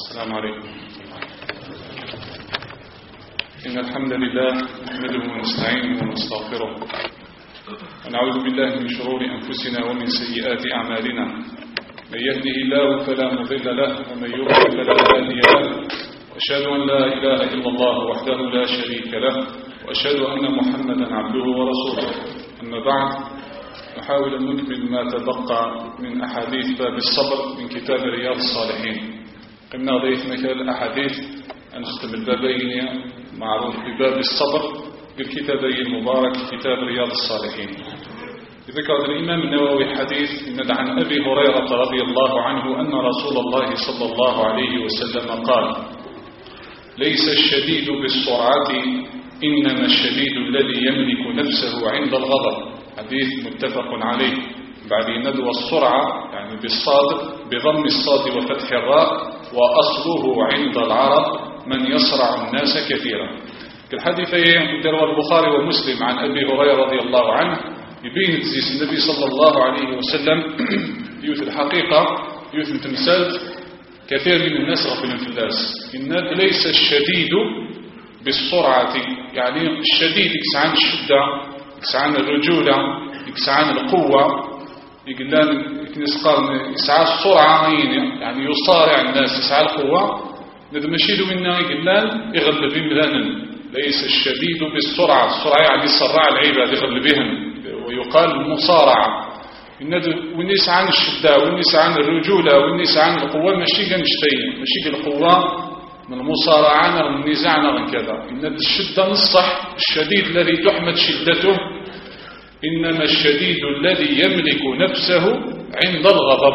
السلام عليكم. إن الحمد لله نحمده ونستعينه ونستغفره ونعوذ بالله من شرور أنفسنا ومن سيئات أعمالنا. من يهده الله فلا مضل له ومن يضلل فلا هادي له، وأشهد أن لا إله إلا الله وحده لا شريك له، وأشهد أن محمدا عبده ورسوله. أما بعد، نحاول أن نكمل ما تبقى من أحاديث باب الصبر من كتاب رياض الصالحين. قمنا ضيف مثال الأحاديث أن نختم البابين معروف بباب الصبر بالكتابين المبارك كتاب رياض الصالحين. ذكر الإمام النووي حديث عن أبي هريرة رضي الله عنه أن رسول الله صلى الله عليه وسلم قال: ليس الشديد بالسرعة إنما الشديد الذي يملك نفسه عند الغضب. حديث متفق عليه. بعد ندوى السرعة يعني بالصاد بضم الصاد وفتح الراء، وأصله عند العرب من يصرع الناس كثيرا. الحديثين روى البخاري ومسلم عن أبي هريرة رضي الله عنه يبين تزيس النبي صلى الله عليه وسلم يوث الحقيقة يوث تمثال كثير من الناس غفلين في الناس. إن ليس الشديد بالسرعة، يعني الشديد يكسعان الشدة، يكسعان الرجولة، يكسعان القوة، يسعى السرعة، يعني يصارع الناس، يسعى القوة. ندم مشيدو منا يقلان يغلب ملانا. ليس الشديد بالسرعة، السرعة يعني يسرع العباد يغلبهم، ويقال المصارعة. ونيس عن الشدة، ونيس عن الرجولة، ونيس عن القوة، ماشي كنشتين، ماشي القوة من المصارعة من النزاع من كذا. إن الشدة نصح الشديد الذي تحمد شدته، إنما الشديد الذي يملك نفسه عند الغضب.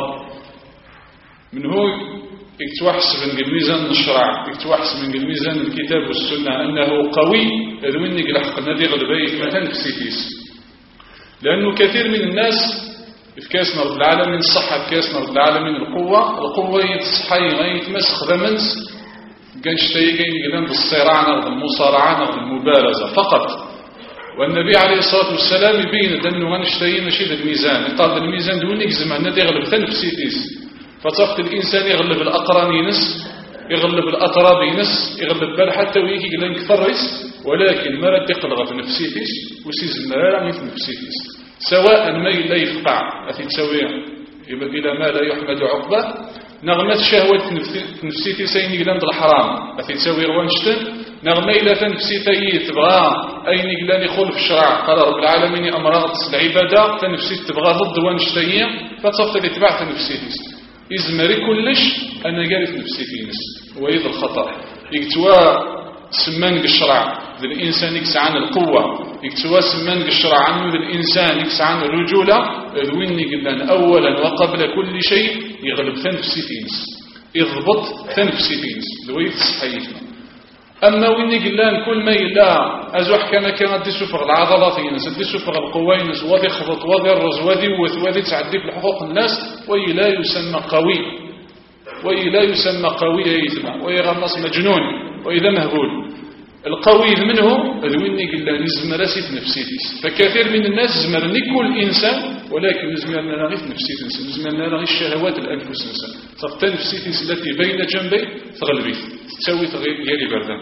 من هو يتوحس من الميزان الشرع، يتوحس من الميزان الكتاب والسنة أنه قوي، أذونك لحق الذي غلبيه مثلا في سيتيس. لأنه كثير من الناس في كاسنا رب العالمين الصحة، في كاسنا رب العالمين القوة يتصحي يتمسخ ذمنس كان شتايقين يقولون بالصراع نرض المصارعة نرض المبارزة فقط. والنبي عليه الصلاة والسلام يبين أنه غنشتهي ماشي الميزان، يطال الميزان دونك زمان ندي يغلب تنفسيتيس. فتفقد الإنسان يغلب الأقران ينس، يغلب الأطراب ينس، يغلب بال حتى ويكي يقولون كفرس، ولكن ما رد يقلغ في نفسيتيس وسيز المرارة في نفسيتيس. سواء ما لا يفقع أثي تسوي إلى ما لا يحمد عقبه، نغمة شهوة نفسيتي سين يقلان الحرام أثي تسوي روانشتن، نغمة إلى تنفسيتي تبغى أين يقلان يخول في الشرع. قال رب العالمين أمراض العبادة تنفسيت تبغى ضد وانشتهي، فتفضل يتبع تنفسيتي إزمري كلش أنا قال في نفسيتي نس ويض الخطأ. يكتوى سمان الشرع ذي الإنسان يكسعان القوة، يكتوى سمان الشرع عنه ذي الإنسان يكسعان الرجولة. الويني قلنا أولا وقبل كل شيء يغلب تنفسيتي نس، يضبط تنفسيتي نس لويد صحيحنا. أما ويني قلان كل ما يلا أزوح كانت دي سفر العضلات ينس، دي سفر القوة ينس، وذي خبط وذي الرز وذي وث وذي تعدي في حقوق الناس، وي لا يسمى قوي، وي لا يسمى قوي يثمع، ويغمص مجنون، وإذا مهبول. القوي منه ويني قلان يزمرسي في نفسيتيس. فكثير من الناس زمرني كل إنسان، ولكن زمرنا نغي في نفسيتيس، زمرنا نغي الشهوات الأنفس نسان. فقط نفسيتيس التي بين جنبي تغلبي تسوي تغيب يلي بردان.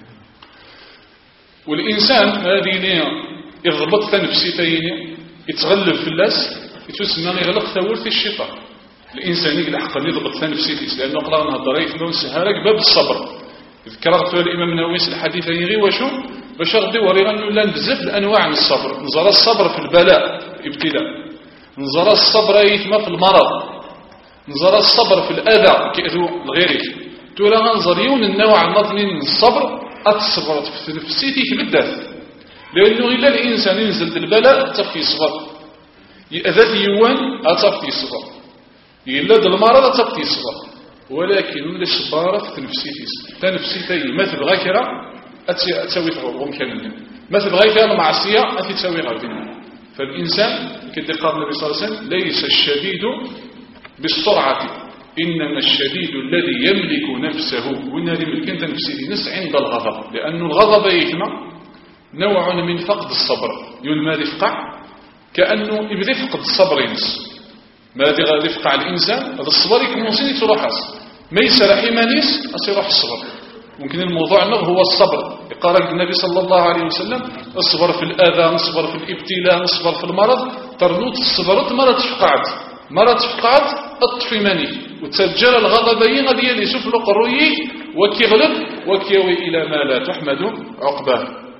والإنسان هذه يضبط تنفسيتين يتغلب في الناس، يتسمى يغلق ثورة الشيطان. الإنسان يقل حقا يضبط تنفسيتيس، لأنه قرأنا الضريف نون سهارك باب الصبر. ذكرت الإمام النووي الحديث يغي وشو باش غدي ورينا أنه لان بزاف الأنواع من الصبر. نظر الصبر في البلاء ابتلاء، نظر الصبر يثمى في المرض، نظر الصبر في الأذى كأذو لغيرك. تولى ننظر يون النوع المضمن من الصبر أتصبر في نفسيتك بالذات، لأنه إلا الإنسان ينزل بالبلاء تبقي صبر، يأذى يوان أتبقي صبر، إلا المرض تبقي صبر. ولكن من الصبارة في تنفسيتي ما تبغى كرا أتسوي غير كامل، ما تبغى كرا المعصية أتسوي غير دينها. فالإنسان كده قال النبي صلى الله عليه وسلم: ليس الشديد بالسرعة إنما الشديد الذي يملك نفسه. وإن هذه ملكين تنفسيتي نس عند الغضب، لأن الغضب يثمى نوع من فقد الصبر. يقول ما يفقع كأنه يبدأ يفقد الصبر ينس. ماذا غادي يفقع الإنسان؟ هذا الصبر يكون سنة تروحس ما يسرح إيمانيس أصيروح الصبر. ممكن الموضوع هو الصبر. قال النبي صلى الله عليه وسلم الصبر في الأذى، نصبر في الابتلاء، نصبر في المرض، ترنوت الصبرت مرض فقعت الطفي ماني وتسجل الغضبين غادي يسوف القروي وكيغلب وكيوي إلى ما لا تحمد عقباه.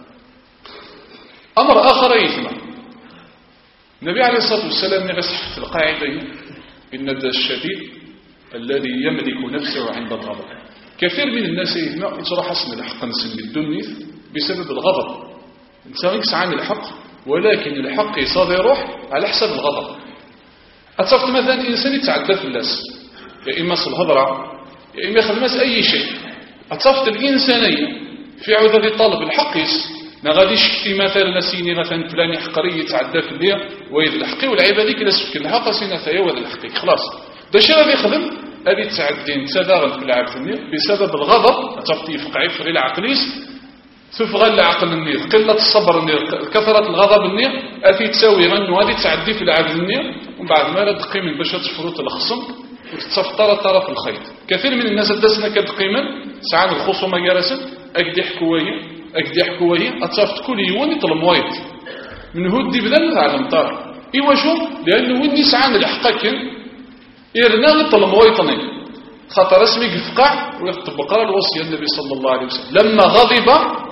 أمر آخر يثمر النبي عليه الصلاة والسلام يغسح في القاعدة إن الشديد الذي يملك نفسه عند الغضب. كثير من الناس يتراح حسن الحق نسمي الدنيا بسبب الغضب. انت يسعى الحق ولكن الحق يصادر يروح على حساب الغضب. أتصفت مثلا إنسان يتعدى في الناس يا إما في الهضرة يا إما يخدم أي شيء. أتصفت الإنسانية في عوض طالب الحق ما غاديش كتي مثلا سيني مثلا فلان حقري يتعدى في الليل ويد الحقي والعبادي كلا سفك الحق سينا ثايا وذ الحقي خلاص دا شي غادي يخدم هذه تعدين تداغل في العبد النير بسبب الغضب. أتصفت يفقع يفغي العقليس تفغى العقل النير قلة الصبر النير كثرة الغضب النير أتي تساوي غنو هذه تعدي في العبد النير ومن بعد ما لا تقيم باش تفروت الخصم وتتصفطر طرف الخيط. كثير من الناس دسنا كتقيما ساعات الخصومه جالسه اكدي حكويه اتصفت كل يوم يطلب وايد من هودي بدل على المطار ايوا شو لانه وين ساعات الحقك يرنا يطلب وايطني خاطر اسمي يفقع ويطبق الوصيه النبي صلى الله عليه وسلم لما غضب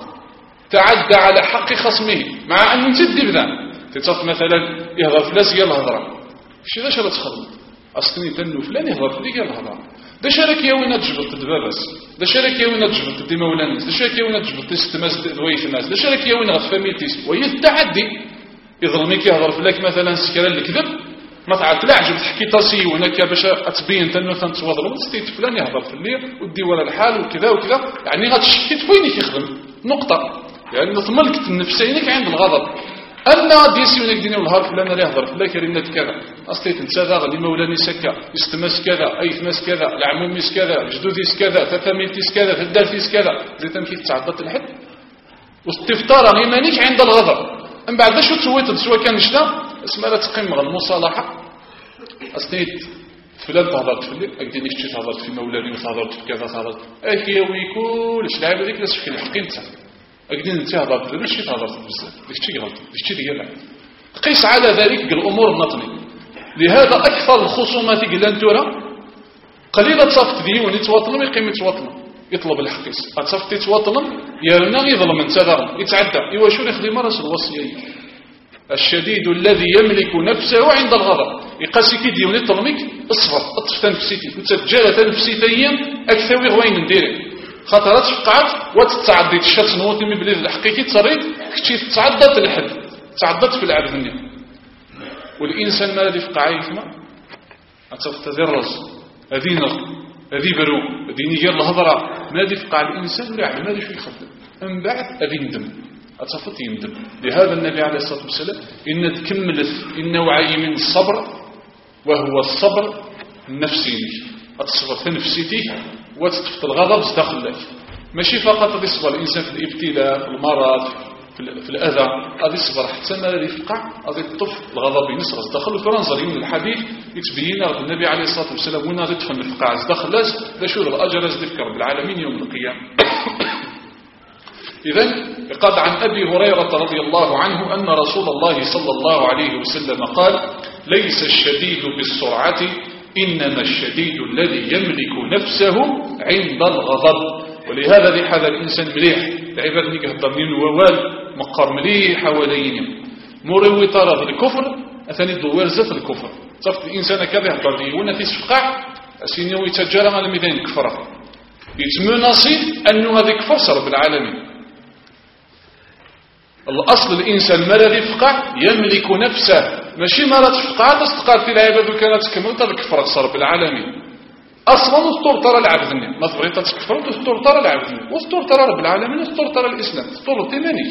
تعدى على حق خصمه مع ان تدي بدا تتصف مثلا يهضر فلاس قال الهضره شي ذا شرط تخدم أصلني تنو فلان يهضر في ديك الهضره دا شارك يا وين تجبط دبابس دا شارك يا وين تجبط دي مولانس دا شارك يا وين تجبط تستمس دويت الناس دا شارك يا وين غفاميتيس وهي التعدي يظلمك يهضر فلاك مثلا سكرا الكذب ما تعرف لا عجب تحكي طاسي هناك باش تبين تنو تنتوضر ستيت فلان يهضر في الليل ودي ولا الحال وكذا وكذا يعني غتشكي وين يخدم نقطه يعني تملكت نفسينك عند الغضب أنا ديسي ونك ديني والهار فلان اللي يهضر فلا كريمة كذا أصليت نساذا غادي مولاني سكا يستمس كذا أيثمس كذا العموميس كذا جدوديس كذا تفاميلتيس كذا تدارتيس كذا زي تمكي تعضت الحد واستفطار غيمانيك عند الغضب من بعد شو تسويت سواء كان شدا اسمها لا تقيم غير المصالحة أصليت فلان تهضرت في الليل أكديني شتي تهضرت في مولاني وتهضرت في كذا تهضرت أكيوي كلش العيب هذيك لاش في الحقين أكدين انت هضرت ماشي تهضرت بزاف داكشي غلط داكشي ديال قيس على ذلك الامور النظمي. لهذا اكثر الخصومات قلان تورا قليله تصفت ديون يتواطلم يقيم يتواطلم يطلب الحقيس تصفت يتواطلم يرنا يظلم انت يتعدى ايوا شو يخدم راس الوصيه الشديد الذي يملك نفسه عند الغضب يقاسي كي ديون يطلمك اصفر اطف تنفسيتي وتتجالى تنفسيتيا اكثر وين نديرك خطرات فقعت وتتعدي الشات نوتي من بلاد الحقيقي تصريد كتشي تعدت الحد تعدت في العبد النية والإنسان ما الذي فقع يفما أتصفت هذه الرز هذه نغ هذه برو هذه نيجير الهضرة ما الذي فقع الإنسان ولا يعلم ماذا شو يخدم من بعد هذه ندم أتصفت يندم. لهذا النبي عليه الصلاة والسلام إن تكملت النوعي من الصبر وهو الصبر النفسي أتصبر في نفسيتي وتطفت الغضب داخل لك ماشي فقط يصبر الإنسان في الابتلاء في المرض في الأذى غادي يصبر حتى ما يفقع غادي يطف الغضب ينصرف داخل فرنزر من الحديث يتبين النبي عليه الصلاة والسلام وين غادي يدخل الفقع داخل لاش لا شو الأجر يذكر رب العالمين يوم القيامة. إذن قد عن أبي هريرة رضي الله عنه أن رسول الله صلى الله عليه وسلم قال ليس الشديد بالسرعة إنما الشديد الذي يملك نفسه عند الغضب. ولهذا لحظة الإنسان مليح العباد نيك هضرنين ووال مقر مليح حوالين مروي طرف الكفر أثاني الدوار زف الكفر صفت الإنسان كذا يهضر لي وانا في سفقع أسيني ويتجارى على الميدان كفره يتمناصي أنه هذا كفر رب العالمين. الأصل الإنسان ما الذي يفقع يملك نفسه ماشي ما لا تفقع تستقال في العباد وكانت كمل تكفر رب العالمين أصلا اسطور ترى العبد ما تبغي تكفر اسطور ترى العبد واسطور ترى رب العالمين اسطور ترى الإسلام اسطور التماني.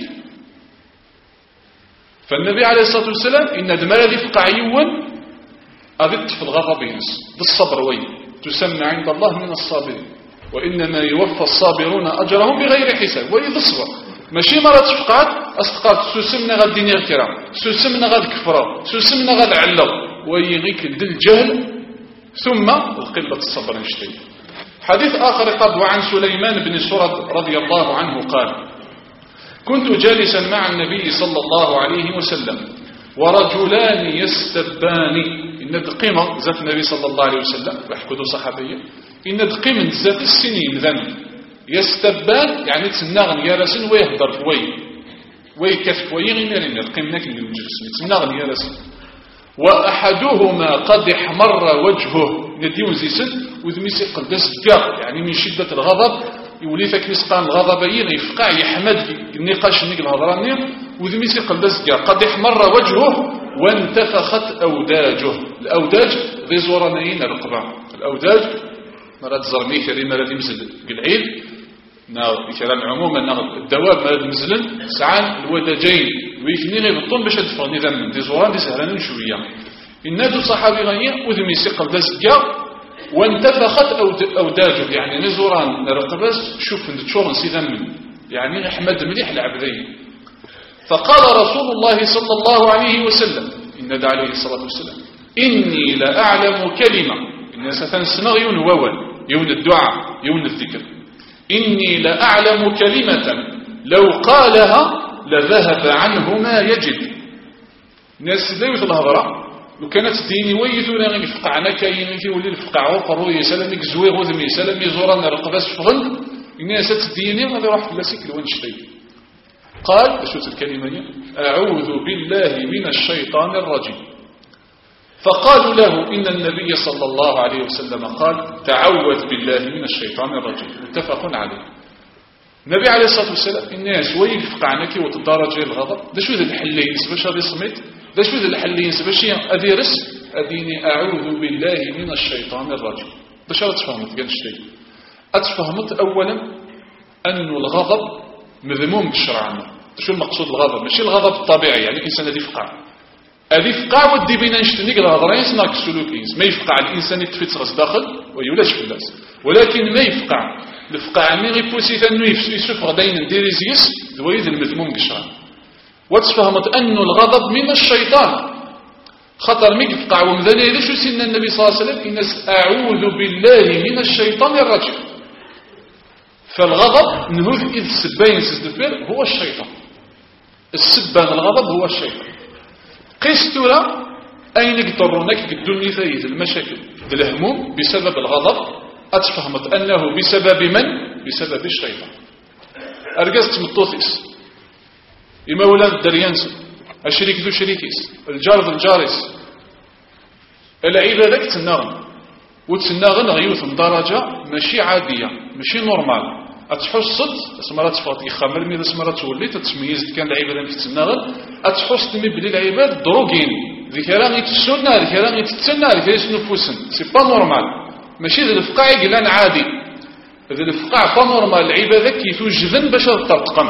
فالنبي عليه الصلاة والسلام إن دمال الذي يفقع يوم أذت في الغضب ينس بالصبر وين تسمى عند الله من الصابرين وإنما يوفى الصابرون أجرهم بغير حساب وإذا الصبر ماشي مرة تفقعت أستقات سوسمنا غاد دينير كرام سوسمنا غاد كفرة سوسمنا غاد علق ويغيك الجهل ثم القلة الصبر نشتي. حديث آخر قد وعن سليمان بن سرد رضي الله عنه قال: كنت جالسا مع النبي صلى الله عليه وسلم ورجلان يستبان إن دقيمة زات النبي صلى الله عليه وسلم وحكدوا صحابية إن دقيمة زات السنين ذن يستبان يعني تناغن يارسن ويهدر ويكثف ويغنرين دقيمنا كن المجلس تناغن يارسن وأحدهما قد احمر وجهه نديون زيسن وذميسي قدس قاق يعني من شدة الغضب يولي فاك مسقان الغضب يفقع يحمد النقاش نيك الهضرانير وذميسي قدس قاق قد احمر وجهه وانتفخت أوداجه. الأوداج ذي زورانيين الرقبة الأوداج مرات زرمي كريم مرات يمزل بالعيد كلام عموما الدواب مرات مزلن سعان الوداجين ويكني غيبطون باش تدفع نظام دي زوران دي سهلانين شويه النادو صحابي غنيه وذمي سيقل دازكا وانتفخت اوداجه يعني نزوران نرقباس شوف ندشور نسيدم يعني احمد مليح العبدين. فقال رسول الله صلى الله عليه وسلم إن عليه الصلاه والسلام اني لاعلم كلمه ان ستنسمع يون وول يون الدعاء يون الذكر اني لاعلم كلمه لو قالها لذهب عنه ما يجد. الناس لا يوصل الهضره لو كانت ديني ويثو لا يفقع انا كاين يولي الفقع وقرو يسلم زويغ وذمي يسلم يزورنا رقباس فغل الناس تديني غادي يروح في لاسيك لوين شتي. قال شوف الكلمه دي اعوذ بالله من الشيطان الرجيم. فقالوا له ان النبي صلى الله عليه وسلم قال تعوذ بالله من الشيطان الرجيم متفق عليه. النبي عليه الصلاة والسلام الناس ويفقع عنك وتدارج الغضب دا شو ذا الحلين سباش هذا سميت دا شو ذا الحلين سباش هذه رس أديني أعوذ بالله من الشيطان الرجيم. دا شو تفهمت قال شيء أتفهمت أولا أن الغضب مذموم بالشرع عنا. شو المقصود الغضب؟ ماشي الغضب الطبيعي يعني الإنسان الذي يفقع هذه يفقع ودي بين نشتنيك الهضرين سناك السلوكين ما يفقع الإنسان يتفت رأس داخل ويولاش في الناس ولكن ما يفقع الفقع مي غيبوسي ثانو يسفغ داين ديريزيس دويد المذموم قشرا. وتفهمت أن الغضب من الشيطان خطر مي يفقع ومذاني ليش سن النبي صلى الله عليه وسلم إن أعوذ بالله من الشيطان الرجيم. فالغضب نهوذ إذ سبين سيدفير هو الشيطان السبان الغضب هو الشيطان. قيستورا أين يقدرونك الدنيا ثايد المشاكل الهموم بسبب الغضب أتفهمت أنه بسبب من؟ بسبب الشيطان. أرقصت مطوثيس إما ولاد الدريانس الشريك ذو شريكيس الجار ذو الجاريس العيبة ذاك تناغن وتناغن غيوث درجة ماشي عادية ماشي نورمال أتحصد اسمرات فاطي خامر ميدا اسمرات تولي تتميز كان العيبة ذاك تناغن أتحصد مي بلي العيبات دروغين ذكران يتسنى ذكران يتتسنى ذكران يتنفسن سي با نورمال ماشي ذا الفقاع يقلان عادي ذا الفقاع با نورمال العيبة ذاك يتوجذن باش ترتقم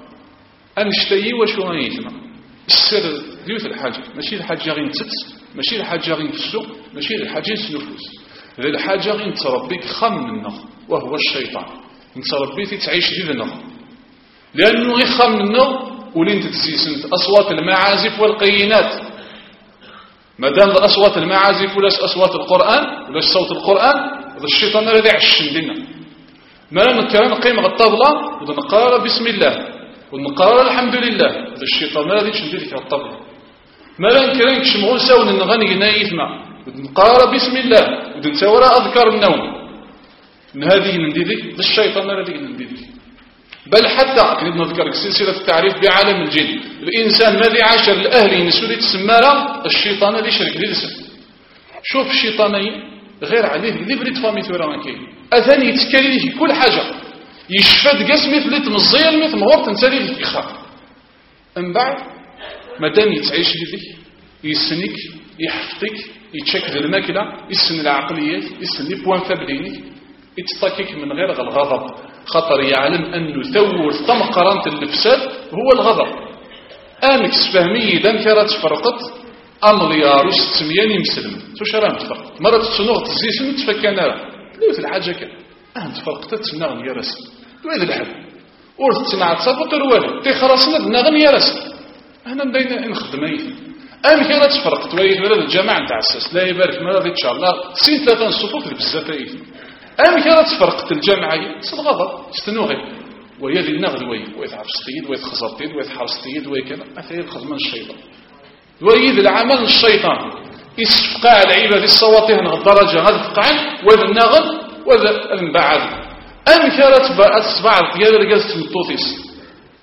أنشتي وشو غيثنا السر ديوث الحاجة ماشي الحاجة غير نتت ماشي الحاجة غير نفسو ماشي الحاجة نفوس ذا الحاجة غير تربيك خم منه وهو الشيطان نتربيك تعيش ذنه لأنه غير خم منه ولين تتسيسنت أصوات المعازف والقينات مادام أصوات المعازف ولا أصوات القرآن ولا صوت القرآن هذا الشيطان الذي عشن لنا ما نكرر نقيم الطبلة ونقرأ بسم الله ونقرأ الحمد لله هذا الشيطان الذي عشن لك الطبلة ما نكرر نكشمغول ساون نغني نايثنا ونقرأ بسم الله ونتورى أذكار النوم من هذه نديدك هذا الشيطان الذي نديدك. بل حتى نذكر سلسلة التعريف بعالم الجن الإنسان الذي عاش الأهل نسولي تسمارا الشيطان الذي شرك للسن. شوف الشيطانين غير عليه اللي بريد فامي ثوران كاين أثاني يتكلم في كل حاجة يشفد قاس مثل تمزيل مثل مغور تنسالي لك يخاف من بعد مادام يتعيش لذيك يسنك يحفظك يتشكل الماكلة يسن العقليات يسن لي بوان فابلينك يتطاكيك من غير الغضب خطر يعلم أنه ثور طمقرانة الفساد هو الغضب. أمك سفهمي إذا كانت تفرقت أمليار وستميان يمسلم توش راه تفرقت مرة تسنوغ تزيسن تفكانا لوث الحاجة كان تفرقت تسناغن يا رسل لوث الحل ورث تنعت صابط الوالي تخرصنا بناغن يا رسل أنا بدينا نخدم أيثم أمك كانت تفرقت ويث ولا الجماعة نتاع الساس لا يبارك مرة إن شاء الله سين ثلاثة الصفوف بزاف أيثم أم كانت فرقت الجمعية الغضب استنوغي ويذي النغذوي ويتعفستيد ويتخزرتيد ويتحرستيد ويكذا أثير الخدمة الشيطان ويذ العمل الشيطان يسفقع العباد الصواتيه الدرجة هذا فقعا وذا النغذ وذا المبعد أم كانت بعض ديال الرجال تمطوطيس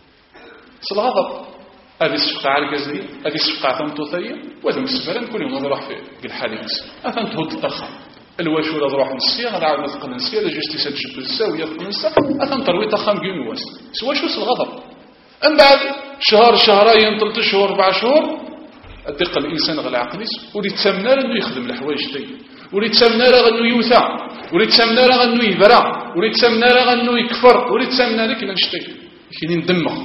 الغضب هذه السفقة الجزرية هذه السفقة تمطوطية وهذا مسفرا كل يوم نروح في الحاليس أثنى تهد الطخام الواشورة تروح نسيا غير عاود تقل نسيا لا جيش تيسد جبل الساوية تقل نسيا أثنى تروي طخام كيون واس سوا شو الغضب أم بعد شهر شهرين 3 شهور 4 شهور الدقة الإنسان غير عقليس ولي تسمنا أنه يخدم الحوايج تاعي ولي تسمنا أنه يوثى ولي تسمنا أنه يبرع ولي تسمنا أنه يكفر ولي تسمنا لك نشتي كاينين دمه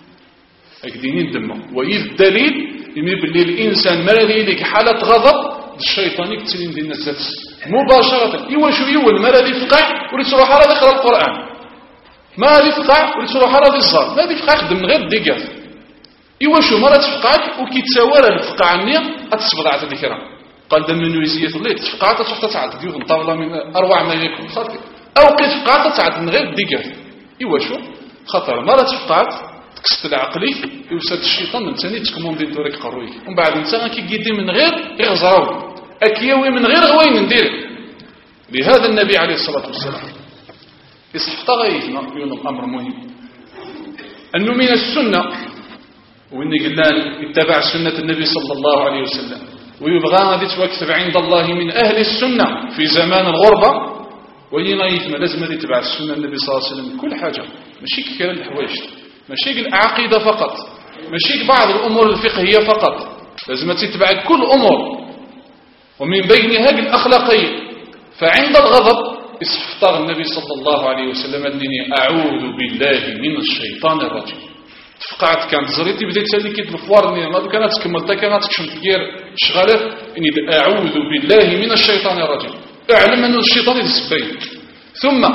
هكذا دمه وإذ الدليل يمي باللي الإنسان مرضي لك حالة غضب الشيطان يكتلين دين الزفت مباشرة يواشو يول مرضي فقع ولي تروح على ذكر القرآن ما هذه فقع ولي تروح على ذي الزار ما هذه فقع خدم من غير الدقات يواشو مرض فقعك وكي تساوى الفقع النية أتصبر على ذكرها قال دم من ويزية الليل تفقع تروح تتعد ديوغ طاولة من أروع ما يكون خاطر أو كي تفقع تتعد من غير الدقات يواشو خطر مرض فقعت تكست العقلي يوسد الشيطان من ثاني تكمون دين دورك قروي ومن بعد انت كيدي من غير يغزراو اكيوي من غير غوين ندير لهذا النبي عليه الصلاه والسلام يصحط غيثنا يون الامر مهم انه من السنه وان قلنا يتبع سنه النبي صلى الله عليه وسلم ويبغى غادي توكتب عند الله من اهل السنه في زمان الغربه وين غيثنا لازم يتبع السنه النبي صلى الله عليه وسلم كل حاجه ماشي كيف الحوايج ماشي العقيدة فقط ماشي بعض الأمور الفقهية فقط لازم تتبع كل الأمور ومن بينها الأخلاقية فعند الغضب استفتار النبي صلى الله عليه وسلم أنني أعوذ بالله من الشيطان الرجيم تفقعت كانت زريتي بديت هذه كيد الفوارني ما كانت تكملتها كانت تكشم تدير شغالات إني أعوذ بالله من الشيطان الرجيم اعلم أن الشيطان يتسبيك ثم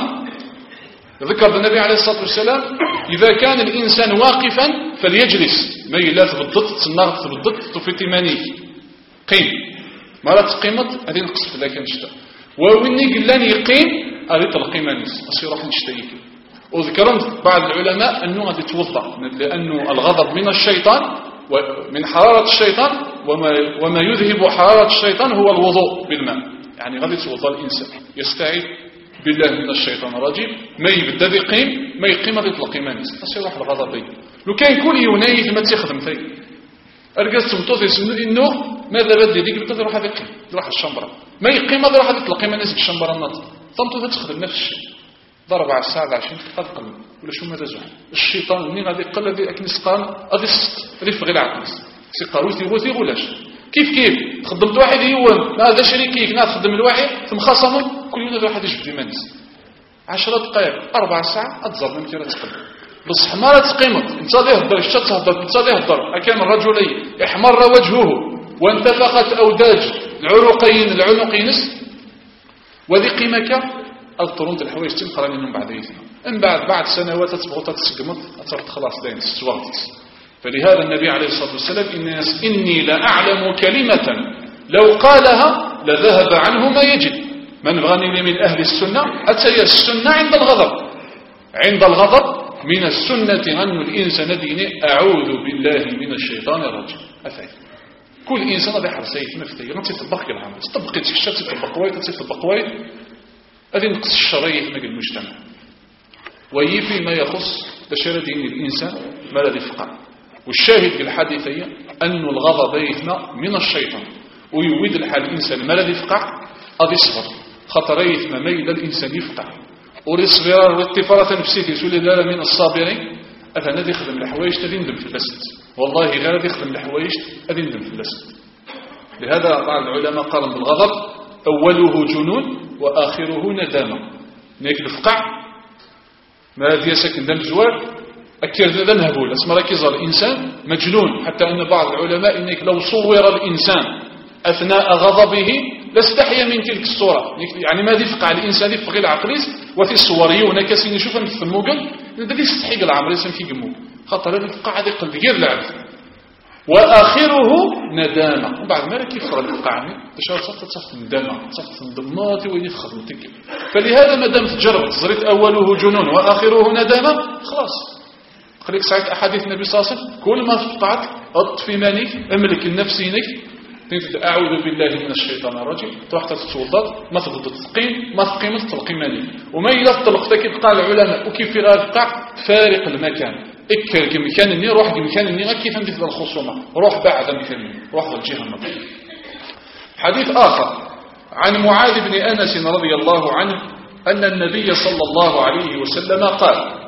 ذكر النبي عليه الصلاة والسلام إذا كان الإنسان واقفا فليجلس ما يلا تبضت تنار تبضت تفيتي مانيك قيم ما لا تقيمت هذه نقص لا كان شتا وويني قلاني يقيم هذه تلقيمانيس أصير راح نشتريك وذكرت بعض العلماء أنه غادي يتوضا لأنه الغضب من الشيطان ومن حرارة الشيطان وما يذهب حرارة الشيطان هو الوضوء بالماء يعني غادي يتوضا الإنسان يستعيد بالله من الشيطان الرجيم ما يبدا بقيم ما يقيم هذه القيمانيس اصير واحد الغضب لو كان كل يونايث ما تخدم ثاني ارجع تمطوط يسمو انه ماذا بدي ديك بده يروح هذا يقيم يروح الشمبره ما يقيم هذا هذه القيمانيس بالشمبره الناط تمطوط تخدم نفس الشيء ضرب على الساعه 20 تقل ولا شو ما تزعل الشيطان منين غادي يقل هذه اكنسقان غادي ريف غير العقل سيقاروتي وثي ولاش كيف خدمت واحد يوم هذا شريكيك نخدم الواحد ثم خاصمهم كل يوم واحد يجبد يمانس 10 دقائق 4 ساعات اتزرب من كذا تقدم بصح ما تقيمت انت غادي يهضر الشات تهضر انت غادي يهضر كان الرجلين احمر وجهه وانتفخت اوداج العنقينس وذي قيمك الطرونت الحوايج تنقرا منهم بعد يثنا من بعد سنوات تبغى تسقمت تصرت خلاص داين استوغلت فلهذا النبي عليه الصلاة والسلام إني لأعلم كلمة لو قالها لذهب عنه ما يجد من بغاني من أهل السنة أتي السنة عند الغضب من السنة أن الإنسان ديني أعوذ بالله من الشيطان الرجيم أفعل كل إنسان هذا حرسيت مفتي ما تطبق العمل تطبق الشات تطبق وايد هذه نقص الشرعية في المجتمع ويفي ما يخص تشير دين الإنسان ما الذي فقع والشاهد بالحادثية أن الغضب يثنى من الشيطان ويويد الحال الإنسان ما الذي فقع أذي صبر خطر يثنى ما إذا الإنسان يفقع ورصبر والتفارة نفسيتي سولي لا من الصابرين أذا نذي خدم الحوايج تذندم في البسد والله غير ذي خدم الحوايج تذندم في البسد لهذا بعض العلماء قال بالغضب أوله جنون وآخره ندامة نيك الفقع ما هذه سكن دم زوال أكثر ذا نهبول اسم ركز الإنسان مجنون حتى أن بعض العلماء إنك لو صور الإنسان أثناء غضبه لاستحيا من تلك الصورة يعني ما يفقع الإنسان يفقع العقليس وفي الصوري هناك سين يشوف أن في الموقل الذي يستحق العمريس في جمو خاطر يفقع هذا قلب غير لعب وآخره ندامة. وبعد ما كيف خرج القاعني تصفت ندامة تصفت ندماتي وين خدمتك. فلهذا ما دام تجرب زريت أوله جنون وآخره ندامة خلاص خليك ساعة أحاديث النبي صلى الله عليه وسلم كل ما تقطعت أطفي مانيك أملك نفسينك أعوذ بالله من الشيطان الرجيم تروح تتوضط ما تبدا تقيم ما تقيم تلقي ماني وما إلا تطلقتك يبقى العلماء وكيف يبقى فارق المكان اكر كمكان روح كمكان كيف ندير الخصومة روح بعد مكان روح الجهة النظر. حديث آخر عن معاذ بن أنس رضي الله عنه أن النبي صلى الله عليه وسلم قال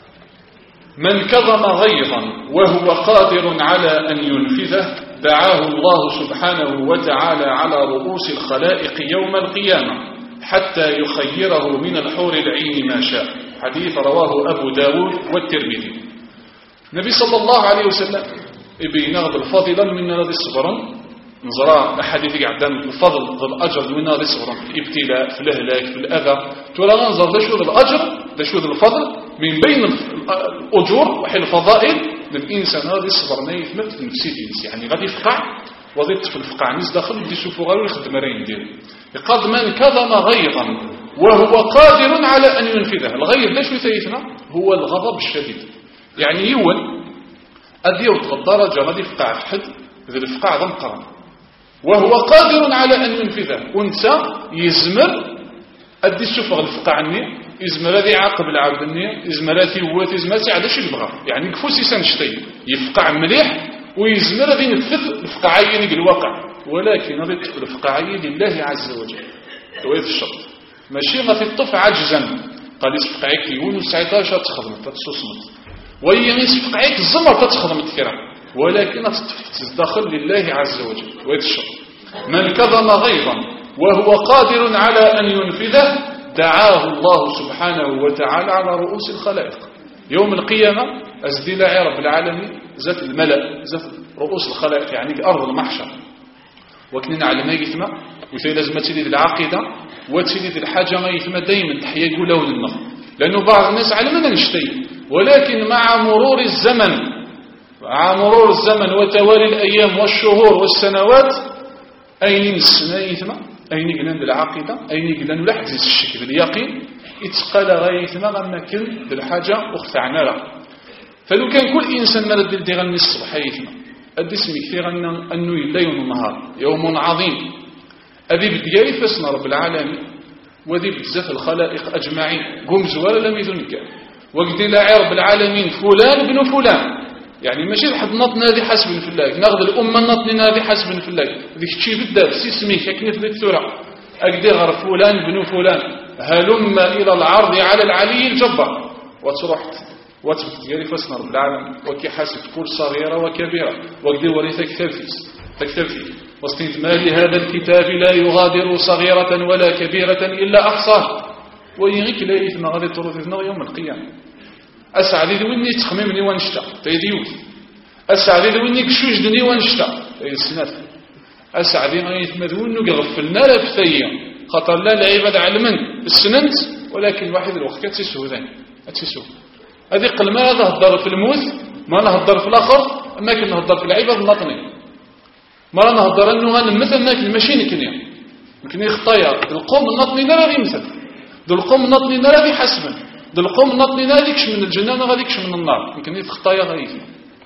من كظم غيظا وهو قادر على أن ينفذه دعاه الله سبحانه وتعالى على رؤوس الخلائق يوم القيامة حتى يخيره من الحور العين ما شاء. حديث رواه أبو داود والترمذي. النبي صلى الله عليه وسلم يبين الفضل من هذا الصبر نزرع أحاديث قاعدين الفضل ذو الأجر من هذا الصبر في الابتلاء في الهلاك في الأذى ترى ننظر ده شو ذو الأجر ده شو ذو الفضل من بين الأجور وحين الفضائل للإنسان هذا الصبر نايف مثل نفسيتي يعني غادي يفقع وضيت في الفقع نيس داخل بدي يشوفوا غير ويخدم رين ديالو. قد من كظم غيظا وهو قادر على أن ينفذه. الغيظ ده شو ثيثنا هو الغضب الشديد يعني يول أدي وتغدر غادي يفقع في حد ذي الفقع ذا مقرن وهو قادر على أن ينفذه وانت يزمر أدي السفغ الفقع عني يزمر هذه عاقب العبد النية يزمر هذه هوات يزمر هذه عداش يبغى يعني كفوسي سنشتي يفقع مليح ويزمر هذه نفذ الفقعين الواقع ولكن هذه الفقعين لله عز وجل وهذا الشرط ماشي ما تطف عجزا قال يسفقعيك يون وساعتها تخدم تتصمت وهي يسفقعيك الزمر تتخدم تكرا ولكن تدخل لله عز وجل وهذا الشرط. من كظم غيظا وهو قادر على أن ينفذه دعاه الله سبحانه وتعالى على رؤوس الخلائق يوم القيامة أزدل رب العالمين ذات الملأ ذات رؤوس الخلائق يعني أرض المحشر وكننا على ما يثمى وثي لازم تليد العقيدة وتليد الحاجة ما يثمى دايما تحيا يقولون النظر لأنه بعض الناس على من نشتي ولكن مع مرور الزمن وتوالي الأيام والشهور والسنوات أين السنة يثمى أين يقلن بالعقيدة أين يقلن لا حدث الشك باليقين يتقال غاية ما غمكن بالحاجة واختعنا له. فلو كان كل إنسان ما رد يدي غني الصبح يثمى أدي اسمي كثير أنه يلا يوم النهار يوم عظيم أذي بدياري فاسنا رب العالمين وذي بجزاف الخلائق أجمعين قوم زوال لم يذنك وقد لا رب العالمين فلان بن فلان يعني ماشي لحد نطنا هذه حسب في الله ناخذ الأمة نطنا هذه حسب في الله ذيك الشيء بالذات سميك كنت بالثورة أقدر غير فلان بن فلان هلم إلى العرض على العلي الجبار وتروح وتثبت يا فسنا رب العالمين وكي حاسب كل صغيرة وكبيرة وقدر وريثك تكتفي واستنت ما لهذا الكتاب لا يغادر صغيرة ولا كبيرة إلا أحصاه ويغيك لا إثم غادي تردنا يوم القيامة. أسعى ذي ويني تخممني وانشتا تيديوث أسعى ذي ويني كشوجدني وانشتا تيسنات أسعى ذي غيثمذون نغفلنا لبثيا خطر لا العباد علما السننت ولكن واحد الوقت كتسيسو ذين أتسيسو هذه قل ما نهضر في الموت ما نهضر في الآخر أما كنا نهضر في العباد النطني ما نهضر أنه غنمثل ناك المشين كنيا يمكن يخطايا القوم النطني لا غادي يمثل القوم النطني لا غادي يحسبن القوم النطني لا غاديكش من الجنة ما غاديكش من النار يمكن يخطايا غايثنا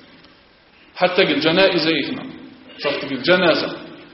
حتى الجنائز يثنا صافت الجنازة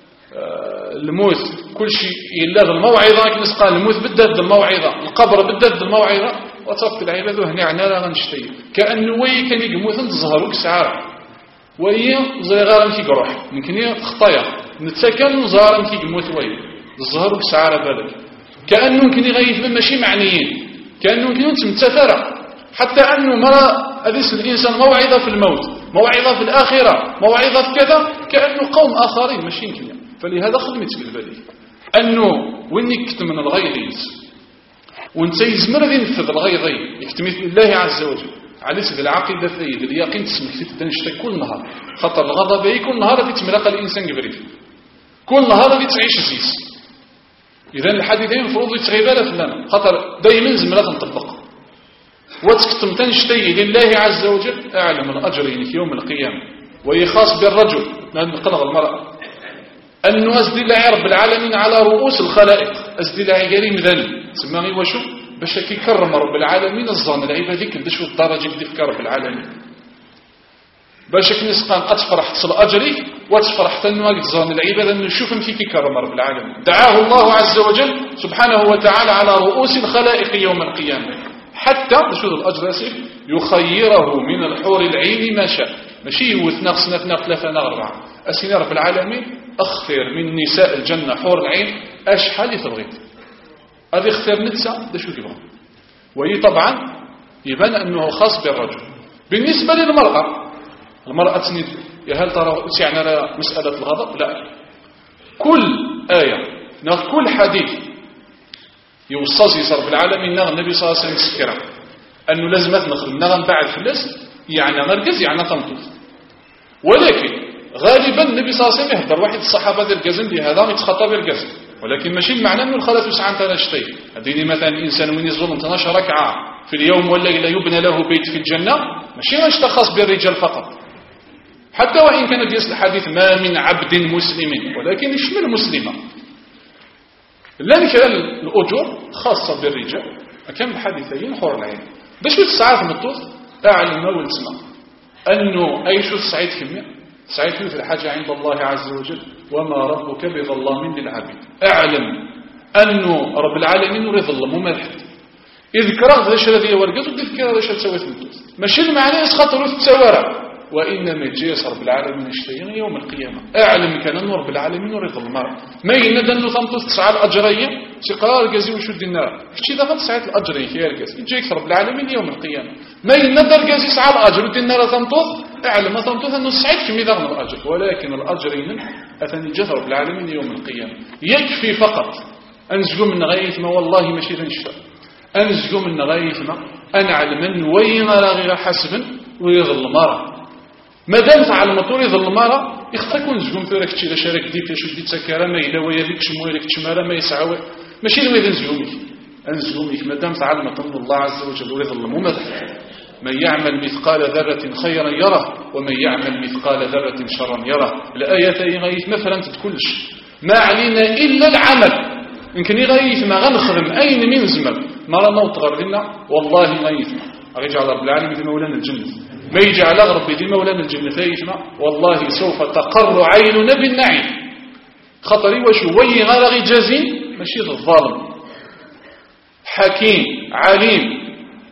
الموت كل شيء إلا الموعظة كنس قال الموت بدأت الموعظة القبر بدأت الموعظة وصفت العباد وهنا عنالا غنشتي كأنه وي كان يقموث تظهروك سعارة وهي زي غير كي قروح يمكن خطايا نتسكن زهر كي قموث وي الظهروك سعارة بالك كأنه يمكن يغيث من ماشي معنيين كأنه يمكن تمتثرة حتى أنه مرة أديس الإنسان موعظة في الموت موعظة في الآخرة موعظة في كذا كأنه قوم آخرين ماشي يمكن فلهذا خدمتك البديل أنه وين يكتم من الغيظ وانت يزمر ذي نفذ الغيظ يكتمث لله عز وجل على سبيل العقيدة ثيد اليقين تسمك تدنشتك كل نهار خطر الغضب كل نهار ذي تملق الإنسان قبريف كل نهار ذي تعيش زيس إذن الحديثين المفروض يتغيبالا فلان خطر دايما زمرات نطبق وتكتم تنشتي لله عز وجل أعلم الأجرين في يوم القيامة وهي خاص بالرجل نقلغ المرأة أنه أزدي الله رب العالمين على رؤوس الخلائق أزدي الله قريم ذنب سمعني وشو باش كيكرم رب العالمين الظن العيبة ذيك دشو الدرجة ديك رب العالمين باش كنسقان أتفرح تصل أجري وتفرح تنواق الظن العيبة لأنه شوف في كيكرم رب العالمين دعاه الله عز وجل سبحانه وتعالى على رؤوس الخلائق يوم القيامة حتى شو الأجر يخيره من الحور العين ما شاء ماشي يوثنا خصنا 3 4 أسينا رب العالمين أخثر من نساء الجنة حور العين أشحال تبغيت هذه اختار نتسا ده شو تبغى وهي طبعا يبان أنه خاص بالرجل بالنسبة المرأة تسند يا هل ترى يعني مسألة الغضب لا كل آية كل حديث يوصي رب العالمين نغ النبي صلى الله عليه وسلم سكره أنه لازم نخرج نغم بعد فلس يعني مركز يعني تنطف ولكن غالبا النبي صلى الله عليه وسلم يهدر واحد الصحابة ذي الجزم بهذا يتخطى بالجزم ولكن ماشي معنى أنه الخلاف يسعى أنت نشتي هديني مثلا الإنسان وين يظلم 12 ركعة في اليوم ولا إلا يبنى له بيت في الجنة ماشي يشتخص بالرجال فقط حتى وإن كان ديس الحديث ما من عبد مسلم ولكن يشمل مسلمة لذلك الأجور خاصة بالرجال كم الحديثين حور العين باش تسعى في الطوف أعلم ما ولتسمع أنه أي شو سعيد كمية سعيد في الحاجة عند الله عز وجل وما ربك بظلام للعبيد أعلم أنه رب العالمين يريد الظلم وما الحد إذ كرهت ذا الذي ورقت وذكر ذا تسوي في الطوف ماشي المعنى يسخطر وتسوارا وإنما يجيس رب العالمين يشتينا يوم القيامة أعلم كان أن رب العالمين يريد المرء ما يندى أنه تنطف تسعى الأجرية سقرار قزي وشد النار كشي دخل تسعى الأجرية يرقز يجيك رب العالمين يوم القيامة ما يندى القزي يسعى الأجر ودي النار تنطف أعلم تنطف أنه سعيد كم يدغن الأجر ولكن الأجرين أثني جث رب العالمين يوم القيامة يكفي فقط أنزقوا من غاية ما والله ماشي تنشفى أنزقوا من غاية ما أنعلم من وين غير حسب ويغل المرأة ما دام فعل المطور يظل المرأة يختكون زقوم ثورك تشي إذا شارك ديك شو ديت سكارة ما إلا ويالك شمويلك تشمارة ما يسعوي ماشي لو إذا نزقومك أنزقومك ما دام فعل المطور الله عز وجل ويظل ممثل من يعمل مثقال ذرة خيرا يره ومن يعمل مثقال ذرة شرا يره الآيات يغيث ما فرنت كلش ما علينا إلا العمل يمكن يغيث ما غنخدم أين من زمن ما رانا وتغر لنا والله غيث أرجع رب العالمين في مولانا الجنة ما يجعل أغرب دي مولانا الجنة فايشنا والله سوف تقر عيننا بالنعيم خطري وشوي غرغي جزين ماشي الظالم حكيم عليم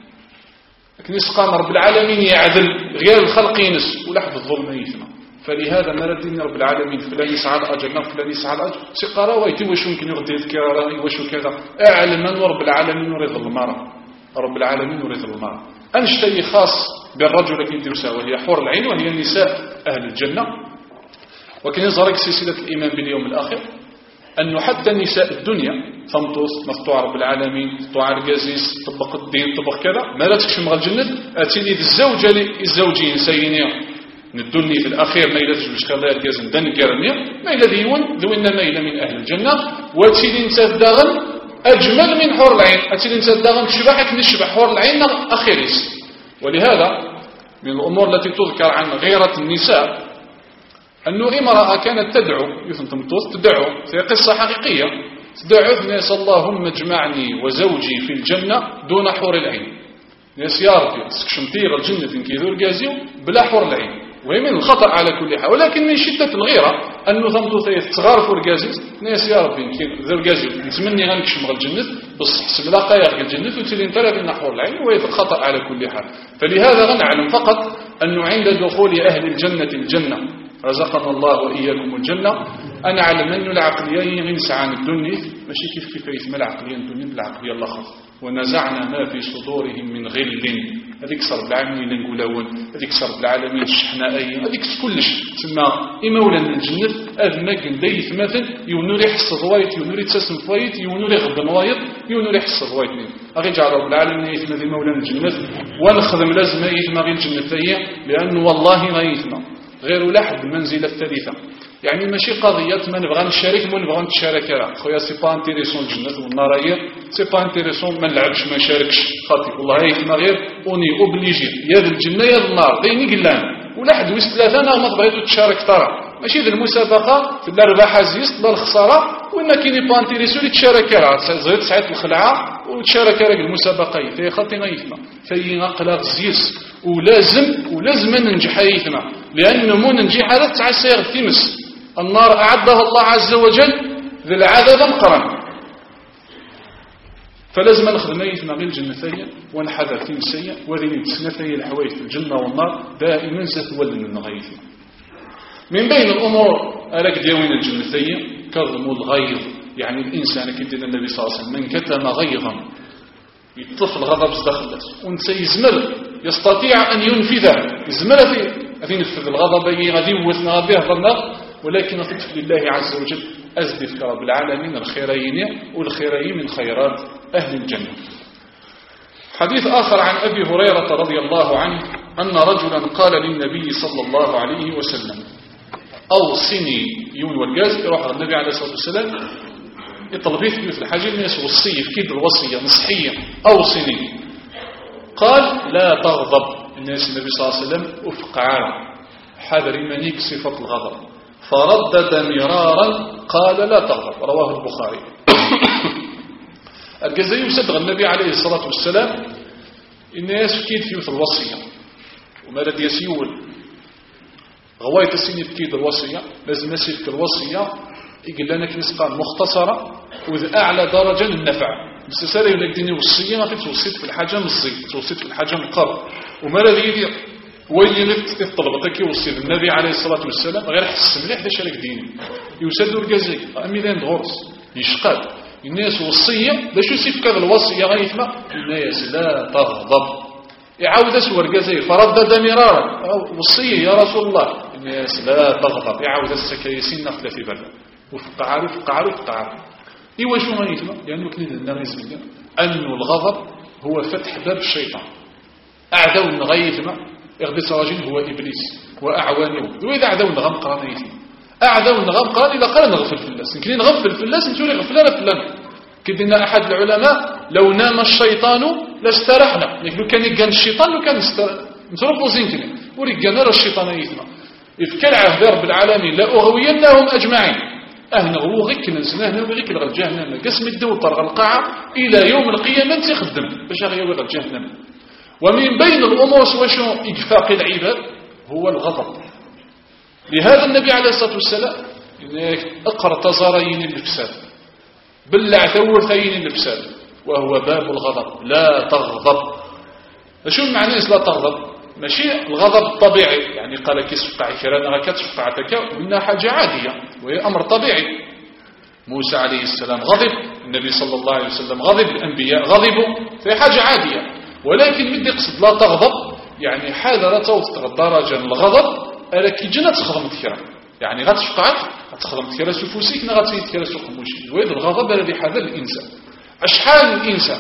لكن يسقام رب العالمين يعدل غير الخلق ينس ولحظ الظلم يثنى فلهذا ما ردين رب العالمين فلان يسعى الأجر فلان يسعى الأجر سقارا ويتي وش ممكن يغدي ذكرى وش كذا أعلم أن رب العالمين يريد المرأة رب العالمين يريد المرأة أنشتي خاص بالرجل كنت يساوي وهي حور العين وهي النساء أهل الجنة وكان يظهرك سلسلة الإيمان باليوم الآخر أنه حتى النساء الدنيا تمطوس مفتوع رب العالمين مفتوع الجازيس طبق الدين طبق كذا ما لا تكشم غير الجنة أتيني الزوجين سينيا ندني في الأخير ما يلاتش باش كان لا يرجازن دن كرمية ما إلا ديون ذوينا ما إلا من أهل الجنة وتيلي نساء داغن أجمل من حور العين أتيلي نساء داغن شبحك نشبح حور العين أخيريس ولهذا من الأمور التي تذكر عن غيرة النساء أنه امرأة كانت تدعو تدعو في قصة حقيقية تدعو الناس اللهم اجمعني وزوجي في الجنة دون حور العين ناس يا ربي تسكشمتير الجنة كيذور جازيو بلا حور العين وهي من الخطأ على كل حال ولكن من شدة الغيرة أنه تمطوط تغار فور جازيز ناس يا ربي ذور جازيو نتمني غنكشم غير الجنة بصح سبلاقا يا الجنة وتلي انترى بين حور العين وهي الخطأ على كل حال فلهذا غنعلم فقط أنه عند دخول أهل الجنة رزقنا الله وإياكم الجنة أنا أعلم أن العقليين غنس عن الدنيا ماشي كيف يسمى العقليين الدنيا بالعقلية الله خاص ونزعنا ما في صدورهم من غل هذيك صرب العالمين نقولون هذيك صرب العالمين الشحنائيين هذيك كلش تسمى مولانا الجنة هذا ما كان دايث مثل يونور يحس ضوايت يونور يتسم فايت يونور يغض نوايط يونور يحس ضوايت أغي جعل رب العالمين يثم ذي مولانا الجنة ونخدم لازم يثم غير الجنة فيها لأنه والله غيثنا غير لحد المنزلة الثالثة يعني ماشي قضية ما نبغى نشارك ما نبغى نتشارك راه خويا سي با انتيريسون الجنة والنار سي با انتيريسون ما نلعبش ما نشاركش خاطر والله هيك ما غير اوني اوبليجي يا الجنة يا النار ديني قلان ولا حد ويست ثلاثة أنا ما بغيتو تشارك ترى ماشي ذا المسابقة في الأرباح زيست لا الخسارة وإن كاين بانتيريسو اللي تشارك راه زيد ساعات الخلعة وتشارك راك المسابقة في خاطينا يثما في أقلاق زيس ولازم ننجح يثما لأن مو ننجح هذا تعسى يغتمس النار أعدها الله عز وجل ذي العذاب مقرن فلازم نخدم يثما غير الجنة ونحذر في السيء وذين تسنة الحوايج في الجنة والنار دائما ستولن النغيث من بين الأمور ألاك ديوين الجنة كظم الغيظ يعني الإنسان كيدنا النبي صلى الله عليه وسلم من كتم غيظا يطفل غضب داخله وانت يزمر يستطيع أن ينفذه يزمر في ينفذ الغضب غادي يوثنا غادي يهضرنا ولكن أطلق لله عز وجل أزدف رب العالمين الخيرين والخيرين من خيرات أهل الجنة. حديث آخر عن أبي هريرة رضي الله عنه أن رجلا قال للنبي صلى الله عليه وسلم أوصني يون والجاز يروح النبي عليه الصلاة والسلام يطلبيه في الحاجة الناس وصية كيد الوصية نصحية أوصني قال لا تغضب الناس النبي صلى الله عليه وسلم أفقع حذر منيك صفة الغضب فردد مرارا قال لا تغضب رواه البخاري. الجزائي يصدق النبي عليه الصلاة والسلام الناس كيد في الوصية وما لدي يسيول غواية السنة كيد الوصية لازم نسيك الوصية يقول لنا كنسقان مختصرة وذ أعلى درجة للنفع مستساري ولا يديني وصية ما توصيت في الحاجة مزيد توصيت في الحاجة مقرب وما لدي يدي وينت الطلبة يوصي النبي عليه الصلاة والسلام غير حس مليح دا شارك ديني يسدوا الجزائي أميلان دغرس يشقاد الناس وصية لا شو سيف كذا الوصية غيثما الناس لا تغضب يعاود اسور الجزائي فردد مرارا وصية يا رسول الله الناس لا تغضب يعاود السكايسين نقل في برد وفقعوا إيوا شو غيثما لأنه كنين الناس بالله أن الغضب هو فتح باب الشيطان أعدو الغيثما يغدي سراجين هو إبليس وأعوانه وإذا أعدو النغم قران يثما أعدو النغم قال إذا قال نغفل في الناس يمكن نغفل في الناس نتولي غفلنا فلان كدنا أحد العلماء لو نام الشيطان لاسترحنا لكن كان يقان الشيطان لو كان نتربو زينكنا ورقنا رى الشيطان يثما إفكار عهد رب العالمين لا أغويناهم أجمعين أهنغو غيك ننسناه غيك لغا الجهنم قسم الدول طرق القاعة إلى يوم القيامة تخدم باش غيوي لغا الجهنم. ومن بين الأمور وشو إجفاق العباد هو الغضب لهذا النبي عليه الصلاة والسلام اقرتزرين الفساد بلع ثورثين الفساد وهو باب الغضب لا تغضب. شو معنى لا تغضب؟ ماشي الغضب الطبيعي يعني قال كيسفقع كرا كتفقعتك وإنها حاجة عادية وهي أمر طبيعي. موسى عليه السلام غضب النبي صلى الله عليه وسلم غضب الأنبياء غضبوا في حاجة عادية ولكن بدي قصد لا تغضب يعني حاجة لا توصل درجة الغضب ألا كي جنا تخضم كرا يعني غتفقعك غتخضم كرا سفوسيك غتسيد كرا سوق موشي وهذا الغضب الذي حذر الإنسان أشحال الإنسان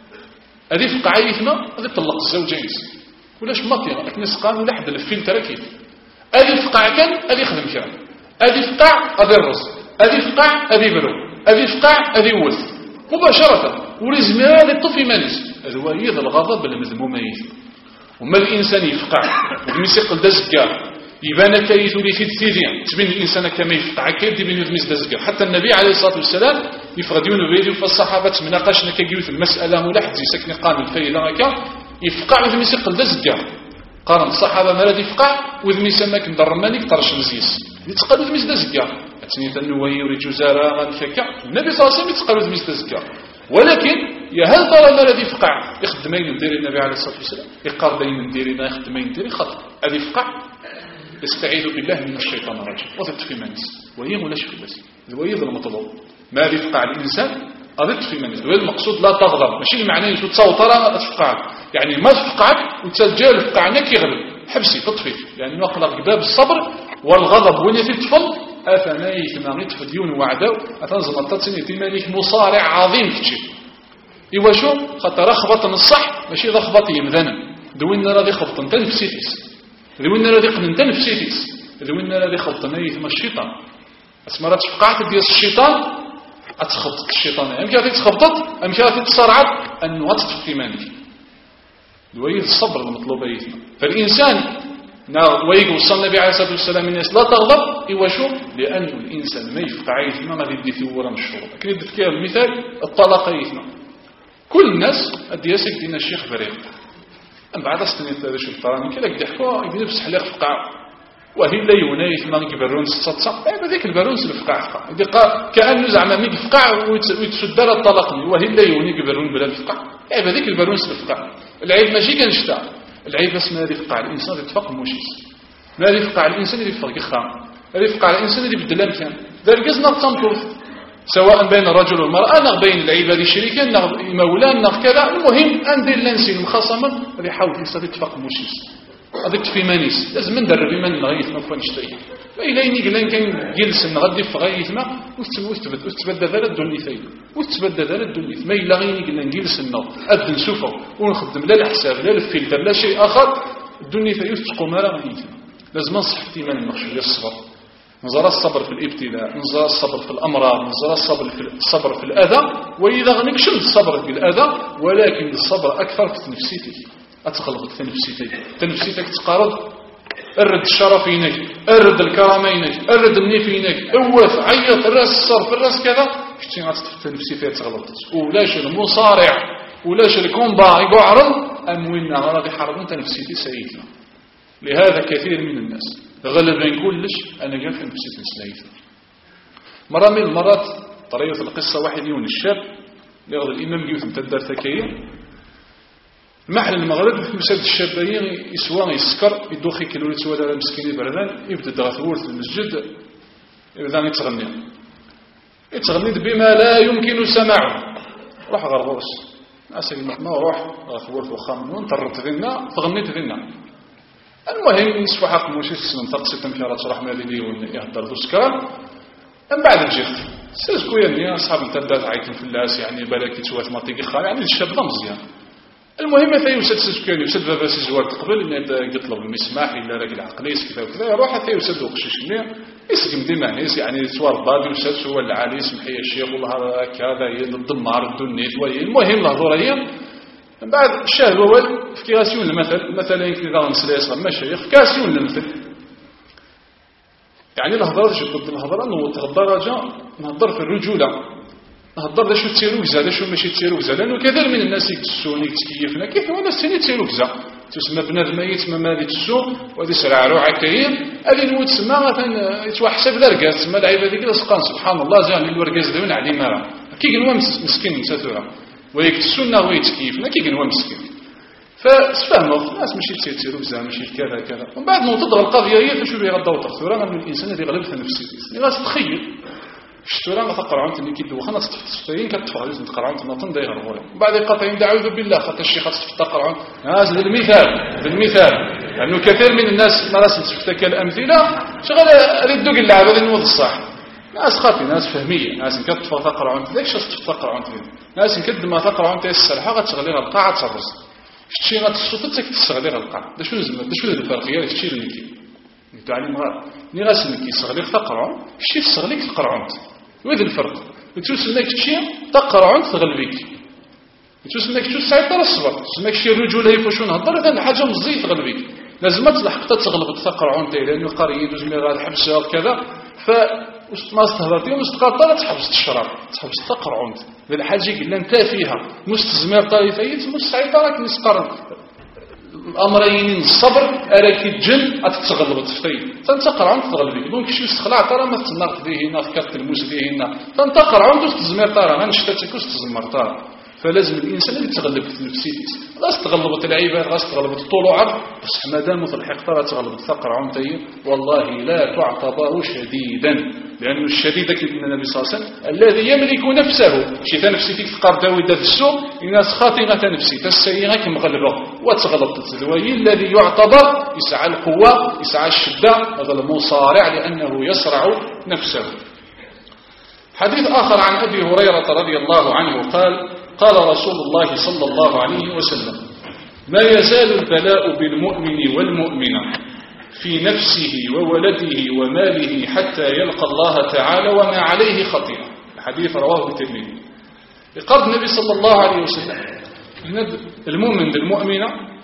هذه فقع يثما هذا طلق الزوجين ولاش ماطي راك نسقان ولا حد الفيل تركيب هذه فقع كان هذه يخدم كرا هذه فقع هذه الرز هذه فقع هذه برو هذه فقع هذه ولث مباشرة ولازم هذا الطفل مانس هذا هو الغضب المذموم يثما وما الإنسان يفقع ويسقل دزكا يبان كيث لي في الثيذين تبين الإنسان كما يفقع كيف يبين يدمز دزكا حتى النبي عليه الصلاة والسلام يفقدون فيديو فالصحابة مناقشنا كيجيو في المسألة ملاحظ يسكن قانون الفيلة هكا يفقع وذم يسقل دزكا قارن الصحابة ما الذي يفقع وذم يسمى كندرماني كطرش مزيس يتقل وذم دزكا أتني تنوي يريد جزارة غنكا النبي صلى الله عليه وسلم يتقل وذم دزكا ولكن يا هل ترى ما الذي يفقع يخدمين ندير النبي عليه الصلاة والسلام يقاربين نديرنا يخدمين ندير خطأ هذا يفقع استعيذ بالله من الشيطان الرجيم وتطفي منس وهي ولاش في بس وهي المطلوب ما يفقع الإنسان أضطفي منس وهذا المقصود لا تغضب ماشي المعنى يشو تصوترا تفقعك يعني ما تفقعك وتسجل فقعنك يغلب حبسي تطفي يعني نقلق باب الصبر والغضب وين يتفض أفناي ثمانية فديون وعداو أتنظم التطسين يتماليك مصارع عظيم كتشي إيوا شو خاطر رخبط الصح ماشي رخبط يمذنا دوين راضي خبط انت نفسيتيس دوين راضي قننت نفسيتيس دوين راضي خبط نايث ما الشيطان اسمرات فقعت ديال الشيطان اتخبطك الشيطان ام كيف تخبطت ام كيف تصارعت انه تطفي مانك دوين الصبر المطلوب يثما فالإنسان ويقول وصل النبي عليه الصلاة والسلام الناس لا تغضب إيواشو لأن الإنسان ما يفقع عيثنا غادي يدي ثورة من الشروط كي ندير كيف المثال الطلاق عيثنا كل الناس أدياسك دينا الشيخ فريق أم بعد أستنيت هذا شو الطرامي كذا قد يحكوا يبني بس حليق فقع وهي لا يونايث ما يبرون ستة هذيك البرون الفقع فقع كأنه زعما ميك فقع ويتسدر الطلاق وهي لا يوني يبرون بلا الفقع هذيك البرون الفقع العيب ماشي كنشتا العيب اسمها هذه فقع الإنسان اللي يتفق موشيس ما هذه فقع الإنسان اللي يفرق يخام هذه فقع الإنسان اللي بدل أمكان ذلك قصنا تنطرف سواء بين الرجل والمرأة نغ بين العباد الشريكين نغ مولان نغ كذا المهم أندير لنسي المخاصمة اللي يحاول الإنسان يتفق موشيس هذيك في مانيس لازم ندرب بمن نغيث ما فوا نشتري فإليني قلنا كان جلس نغدي في غيث ما وتبدى ذا الدنيثين وتبدى ذا الدنيث ما إلا غيني قلنا نجلس النار أد نشوفه ونخدم لا الحساب لا الفلتر لا شيء آخر الدنيثين تقوم لا غيث لازم نصح في من المخشوية الصبر نظر الصبر في الابتلاء نظر الصبر في الأمراض نظر الصبر في الأذى وإذا غنكشم الصبر في الأذى ولكن الصبر أكثر في نفسيتك أتغلبك تنفسيتك تقارض أرد الشرف ينك أرد الكرامة ينك أرد النيف ينك أوف عيط الراس الصرف الراس كذا كتشي غتطفت تنفسيتك تغلبت ولاش المصارع ولاش الكومبا يقعرض أموينا غراضي حرض تنفسيتي سيئتنا لهذا كثير من الناس غلبا كلش أنا قال في نفسيتي سيئتنا مرة من المرات طريقة القصة واحد يون الشاب يغض الإمام جيوث متدر ثكية محل المغرب في مسجد الشابين يسوى يسكر يدوخي كيلو يتسوى على مسكيني بردان يبدا دغثورت المسجد يبدا يتغني بما لا يمكن سماعه روح غربوس اسالي ما روح غربوس وخام ونطرت ذنا تغنيت ذنا المهم يسوى حق موشي سنطق ست مكارات رحمه لي ويهدر ذو سكر من بعد الجيخ سيزكو يعني اصحاب التدات عيتم في الناس يعني بالك يتسوى ثماطيق خال يعني الشاب مزيان المهم حتى يوسد سكاني يوسد بابا سيزوار قبل ان يطلب المسماح الا راجل عقليس كذا وكذا يروح حتى يوسد وقشيش مليح يسقم ديما ناس يعني توار باد يوسد هو العاليس محيا الشيخ والله كذا الدمار الدنيت المهم الهضره هي من بعد الشاهد الاول في كاسيون مثلا كذا نسلاس مشايخ كاسيون المثل يعني الهضره شو ضد الهضره انه تغدر نهضر في الرجوله نهضر دا شو تيروكزا دا شو ماشي تيروكزا لانه كثير من الناس يكتسوني تكيفنا كيف هو الناس ثاني تيروكزا تسمى بنادم يتسمى مالي تسو وهذه سرعه روعه كاين هذه نموت تسمى مثلا يتوحسب ذركاز تسمى العيبه ديك سقان سبحان الله زان الوركاز دون عليه مره كي قنوا مسكين مساتوره ويكتسونا ويتكيفنا كي قنوا مسكين فسفهموا الناس ماشي تيروكزا ماشي كذا كذا ومن بعد نوض القضيه هي شو بيغداو تخثوره من الانسان اللي غلبته نفسيتي اللي تخيل الشتوران غتقرعون اللي كيدوخ انا تستفين كتفرج نتقرعون نطن داير غوره بعد قطعين دعوذ بالله خاطر الشيخ تستقرعون هذا بالمثال لانه كثير من الناس ما راس شفتها كالامثله شغل ردوا اللعب هذا نوض الصح ناس خاطي ناس فهميه ناس كتفر تقرعون داكشي تقرعون ناس كد ما تقرعون تاع السلحه غتشغلي القاعه تفرج شتي غتصوتك تشغلي القاعه دا شنو زعما دا شنو الفرقيه شتي اللي تعلم ني غاسلك يصغليك تقرعون شتي تصغليك تقرعون وهذا الفرق تسمى كتشي تقرعون تغلبيك تسمى كتشي سيطر الصبر تسمى كتشي الرجوله يفوشون نهضر هذا حاجه مزيت تغلبيك لازم تلحق تغلب تقرعون تاع لانه قريه يدوز مي غاد حبس كذا ف ما استهدرتي مستقطره تحبس الشراب تحبس تقرعون هذه حاجه قلنا انت فيها مستزمر طريفيت مستسيطره نسقر الامرين الصبر اراك الجن اتتغلب تفتي تنتقرعون تغلبك دونك شي استخلاع ترى ما تناقض به هنا فكرت الموس به هنا تنتقرعون تزمر ترى غنشتتك وتزمر ترى فلازم الانسان اللي يتغلب في نفسيته غاس تغلبت العباد غاس تغلبت الطلوع بصح مادام تلحق ترى تغلب تقرعون تي والله لا تعتبر شديدا لأن الشديد كما النبي صلى الله عليه وسلم الذي يملك نفسه شي نفسيتك تقار داوي في السوق الناس خاطئة نفسيته السيئة كمغلبة وتغلب تتزوي الذي يعتبر يسعى القوة يسعى الشدة هذا المصارع لأنه يصرع نفسه. حديث آخر عن أبي هريرة رضي الله عنه قال رسول الله صلى الله عليه وسلم ما يزال البلاء بالمؤمن والمؤمنة في نفسه وولده وماله حتى يلقى الله تعالى وما عليه خطيئة. الحديث رواه الترمذي. قال النبي صلى الله عليه وسلم المؤمن بالمؤمنة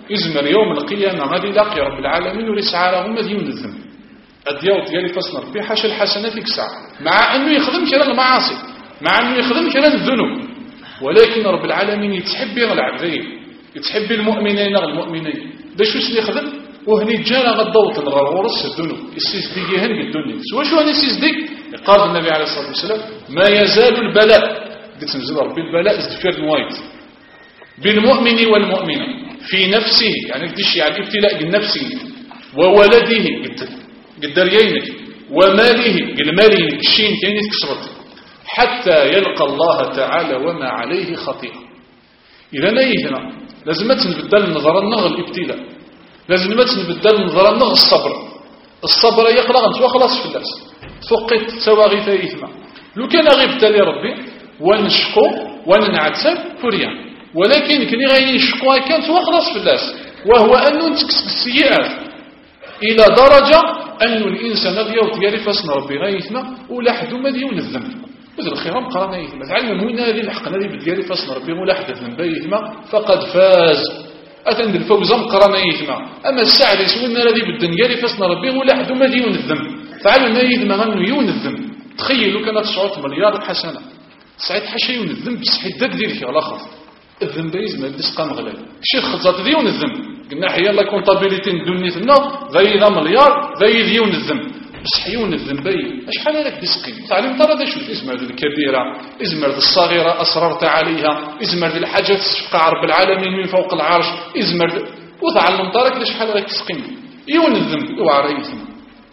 إزمر يوم القيامة غادي يلاقي رب العالمين ويسعى له مديون الذنب الديوت ديالي فاصل ربي حاشا الحسنات يكسع مع أنه يخدم كلام المعاصي مع أنه يخدم كلام الذنوب ولكن رب العالمين يتحب العبدين يتحب المؤمنين المؤمنين باش واش يخدم وهني جانا غدوط الغرورس الذنوب السيسديك يهني الدنيا سوا شو هني السيسديك قال النبي عليه الصلاة والسلام ما يزال البلاء قلت نزل ربي البلاء ازدفير نوايت بالمؤمن والمؤمنة في نفسه يعني قديش يعني ابتلاء بالنفسه وولده قدريينك وماله المالين الشين كاين كسرت حتى يلقى الله تعالى وما عليه خطيئة إذا نيهنا لازم تنبدل النظر النغ الابتلاء لازم تنبدل النظر النغ الصبر يقرأ أنت وخلاص في الناس فقط سواغي ثايثنا لو كان غيب تالي ربي ونشكو وننعتب فريان ولكن كني غير نشكوها كانت وخلاص في الناس وهو أنه نتكسب السيئات إلى درجة أن الإنسان يوت يعرف ربي غيثنا ولا حد مديون الذنب وذل الخير مقرنا يثما تعلم من هذه الحق الذي بديالي فاصل ربي ولا حد الذنب يثما فقد فاز أتند الفوز مقرنا يثما أما السعد يسوينا الذي بدنيالي فاصل ربي ولا حد مديون الذنب تعلم ما يثما غنو يون الذنب تخيلوا كانت 9 مليار حسنة سعيد حاشا يون الذنب بصحيح داك ديالك على خاف الذنب يزمل دسقا مغلال شي خزات ديون الذنب قلنا حيا لا كونطابيليتي ندونيتنا ذي ذا مليار ذي ديون الذنب بصح يون الذنبي شحال لك دسقي تعلم ترى ذا شو اسمر ذي الكبيرة اسمر ذي الصغيرة أسررت عليها اسمر ذي الحاجات تشفق رب العالمين من فوق العرش اسمر ذي وتعلم ترى شحال لك دسقي يون الذنب وعريثنا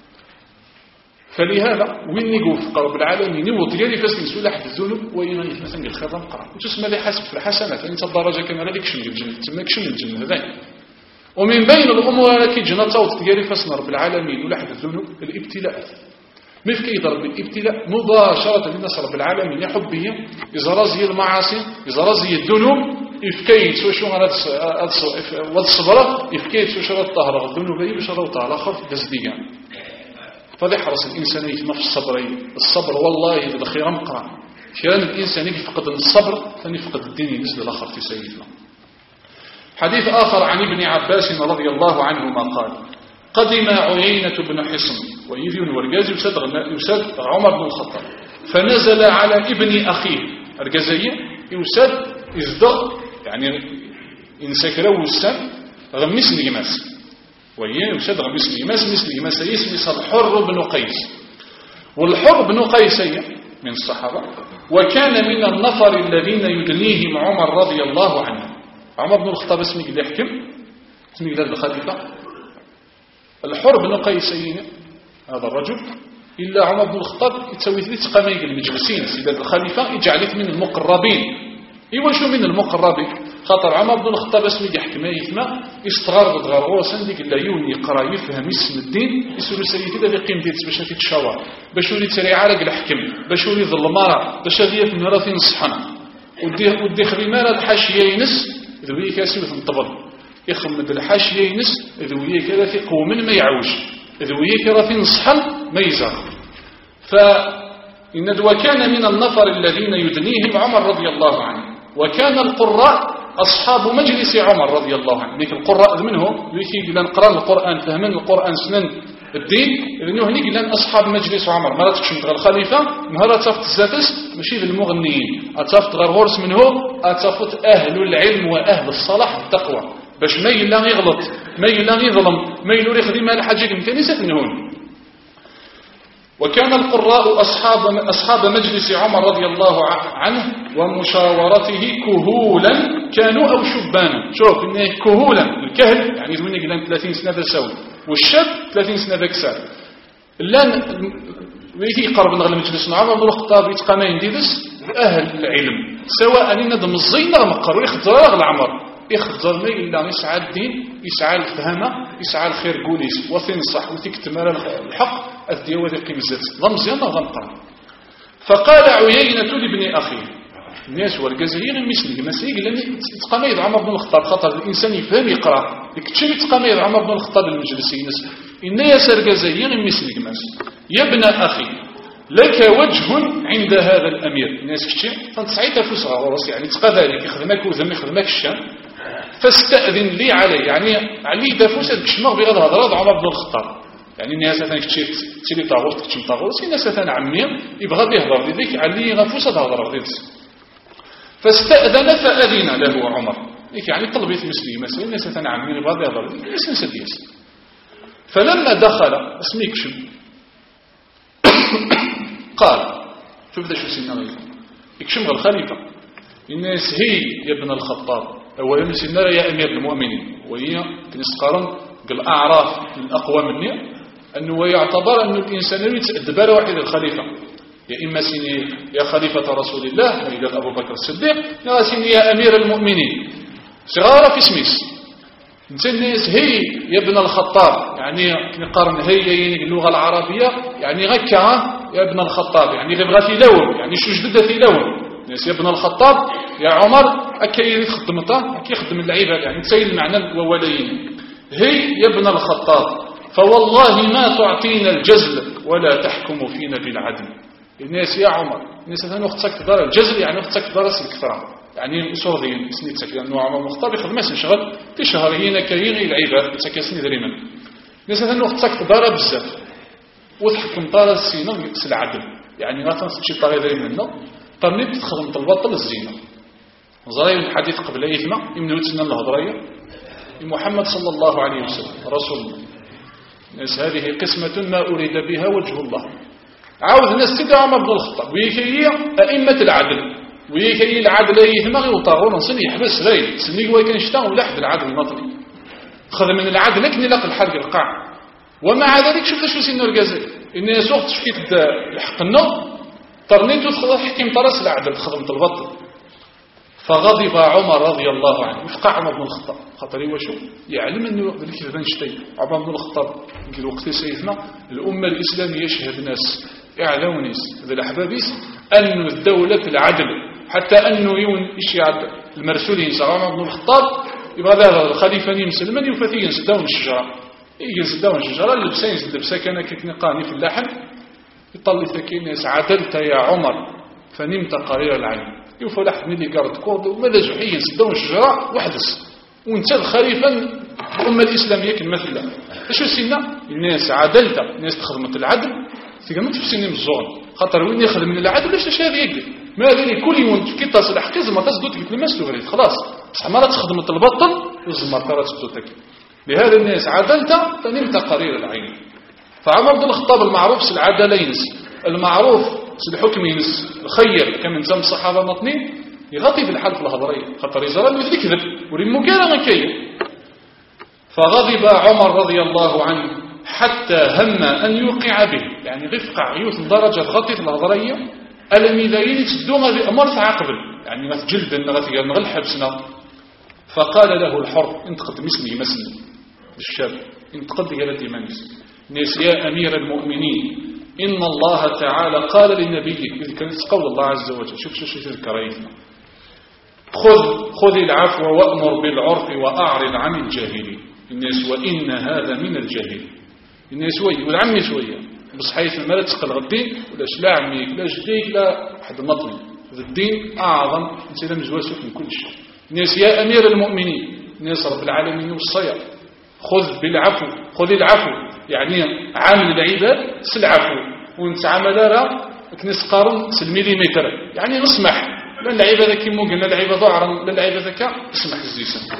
فلهذا وين يقول رب العالمين وطيالي فاس نسول أحد الذنوب وين مثلا الخير مقرأ وتسمى ذي حسب في الحسنات أنت الدرجة كما غادي كشم الجنة تسمى كشم الجنة ذاك ومن بين الأمور التي جنة صوت طيالي فاس رب العالمين ولا أحد الذنوب الابتلاءات ما في كيد رب الابتلاء مباشرة للناس رب العالمين يحبه إزرازي المعاصي إزرازي الذنوب إفكيت وشو والصبر إفكيت وشو الطهر الذنوب يبشر على خف دزديا فليحرص الإنسان يتم في الصبر والله إذا خير مقران كان الإنسان يفقد الصبر فنفقد الدين مثل الآخر في سيدنا حديث آخر عن ابن عباس رضي الله عنهما قال قدم عيينة بن حصن ويذيون ورقاز يساد عمر بن الخطاب فنزل على ابن أخيه الرقازية يساد ازدغ يعني إنسكره السن غمس الجماس وهي يشد مثل يماس يسمى الحر بن قيس والحر بن قيس من الصحابة وكان من النفر الذين يدنيهم عمر رضي الله عنه عمر بن الخطاب اسمه اللي يحكم اسمه اللي الخليفة الحر بن قيس هذا الرجل إلا عمر بن الخطاب يتسوي ثلاث قمايق المجلسين سيدات الخليفة يجعلت من المقربين شو من المقربين خاطر عمر بن الخطاب اسمه يحكم يثما يستغرب غروسا ديك الليون يقرا يفهم اسم الدين يسولو سيدي كذا اللي قيم ديت باش تتشاور باش يولي تري عرق الحكم باش يولي ظل المرأة باش هذه في النار تنصحن ودي خريمانه الحاشيه ينس ذوي كاسي وتنطبل يخمد الحاشيه ينس ذوي كذا في قوم ما يعوج ذوي كذا في نصحن ما يزار فإن وكان من النفر الذين يدنيهم عمر رضي الله عنه وكان القراء أصحاب مجلس عمر رضي الله عنه لكن القراء منه يكي لان قرأ القرآن فهمن القرآن سنن الدين لأنه هنيك لان أصحاب مجلس عمر ما تكشمت غير الخليفة مهلا تفت الزاتس ماشي للمغنيين أتفت غير غرس منه أتفت أهل العلم وأهل الصلاح التقوى باش ما يلا يغلط ما يلا يظلم ما يلو يخدم على حاجة كنيسة منهون وكان القراء أصحاب مجلس عمر رضي الله عنه ومشاورته كهولا كانوا أو شبانا شوف إنه كهولا الكهل يعني ذوين قلان 30 سنة تساوي والشاب 30 سنة كسار لان ويكي قرب نغل مجلس عمر بن الخطاب يتقامين ديدس أهل العلم سواء ندم الزين أو مقر ويخضر العمر يخضر ما إلا يسعى الدين يسعى الفهمة يسعى الخير قوليس وتنصح وتكتمل الحق أذدي وذي قيمزات ضمزيان ضمقا فقال عيينة لابن أخيه الناس والجزائر مثله مسيق لأن تقاميد عمر بن الخطاب خطر الإنسان يفهم يقرأ لكتشري تقاميد عمر بن الخطاب المجلسين إن يسر جزائر مثله مس يا ابن أخي لك وجه عند هذا الأمير الناس كتشي فانت سعيدة فسغة ورس يعني تقى ذلك يخدمك وذم يخدمك الشام فاستأذن لي عليه يعني علي دافوس كشمغ بغض هضرات عمر بن الخطاب يعني الناس كتشي تشري طاغوت كتشي طاغوت الناس عمي يبغى بيهضر ديك علي غفوس هضر ديك فاستأذن فأذن له عمر يعني طلبت مسلم مثلا الناس عمي يبغى بيهضر ديك الناس ديس فلما دخل اسمي كشم قال شوف ذا شو سيدنا يكشم الخليفة الناس هي يا ابن الخطاب أولا سيدنا يا أمير المؤمنين وهي تنسقارن قال أعراف الأقوى مني أنه يعتبر أن الإنسان يتأدبر واحد الخليفة يا إما سيني يا خليفة رسول الله قال أبو بكر الصديق يا سيني يا أمير المؤمنين صغار في اسميس الناس هي يا ابن الخطاب يعني نقارن هي اللغة العربية يعني غكا يا ابن الخطاب يعني غير في لون يعني شو جدد في لون ناس يا ابن الخطاب يا عمر أكي خدمته أكي خدم اللعيبة يعني تسيل المعنى الأولين هي يا ابن الخطاب فوالله ما تعطينا الجزل ولا تحكم فينا بالعدل الناس يا عمر الناس هنا اختك دار الجزل يعني اختك دار الكثرة يعني صورين سنيتك لأنه عمر مختار يخدم ماس نشغل في شهرين كاين العباد تكاسني دريما الناس هنا اختك دار بزاف وتحكم دار السينة يقص العدل يعني غاتن شي طريقة دريما طرني تخدم الباطل الزينة زرايم الحديث قبل أيثما يمنو تسنى الهضرية محمد صلى الله عليه وسلم رسول الله الناس هذه قسمة ما أريد بها وجه الله عاوز الناس تدعى عمر بن الخطاب ويكي أئمة العدل ويكي العدل يثمغي وطاغون صني يحبس راي سني هو كان شتاء ولا حد العدل المطلي خذ من العدل لكن لقى الحرق القاع ومع ذلك شفت شو سنو الجزائر الناس وقت شفيت الحق النظر طرنيتو تحكيم طرس العدل خدمة البطل فغضب عمر رضي الله عنه وفقع عمر بن الخطاب خاطري وشو يعلم انه ذلك اذا نشتي عمر بن الخطاب يقول وقت سيدنا الامه الاسلاميه يشهد ناس اعلام ناس ذا الاحبابيس انه الدوله العدل حتى انه يون يشيع المرسولين عمر بن الخطاب يبغى هذا الخليفه مسلمان يفتي ينسدون الشجره ينسدون الشجره اللبسه كان كنقاني في اللحم يطلي ثكين ناس عدلت يا عمر فنمت قرير العين يوفى لحد ملي قارد كورد وماذا جحيا سدون الشجرة وحدث وانت الخليفة الأمة الإسلامية كالمثلة اشو سينا الناس عدلت الناس تخدمت العدل تقول في سنين الزغن خاطر وين يخدم من العدل ليش هذا يقدر ما هذا كل يوم كي تصل حقيقة ما تصدو تقول الماس لغريت خلاص بصح مرات تخدمت البطل وزمر ترى تسدو تك لهذا الناس عدلت فنمت قرير العين فعمر بن الخطاب المعروف العدلين المعروف الحكم ينس الخير كم نسمى الصحابة مطنين يغطي في الحلف الهضرية خطر يزرل مثل كذب ورمكانا كي فغضب عمر رضي الله عنه حتى هم أن يوقع به يعني غفقع عيوث درجة غطي في الهضرية ألم يلايين تسدوها بأمر عقبل يعني غث جلد نغث حبسنا فقال له الحر انتقد مسلي مسلي الشاب انتقد قالت إيمانيس ناس يا أمير المؤمنين إن الله تعالى قال للنبي إذ كانت قول الله عز وجل شوف الكريم خذ العفو وأمر بالعرف وأعرض عن الجاهلين الناس وإن هذا من الجاهلين الناس والعمي شوية بس حيث ما لا تقل غدين ولا لا عميك لا جديك لا حد مطلي الدين أعظم سلام جواسك من كل شيء الناس يا أمير المؤمنين الناس رب العالمين والصيام خذ العفو يعني عامل العباد سلعفو ونتعامل راه كنس قارن سالميليمتر يعني نسمح لا العباد كيما قلنا العباد ضعرا لا العباد كا اسمح الزيسن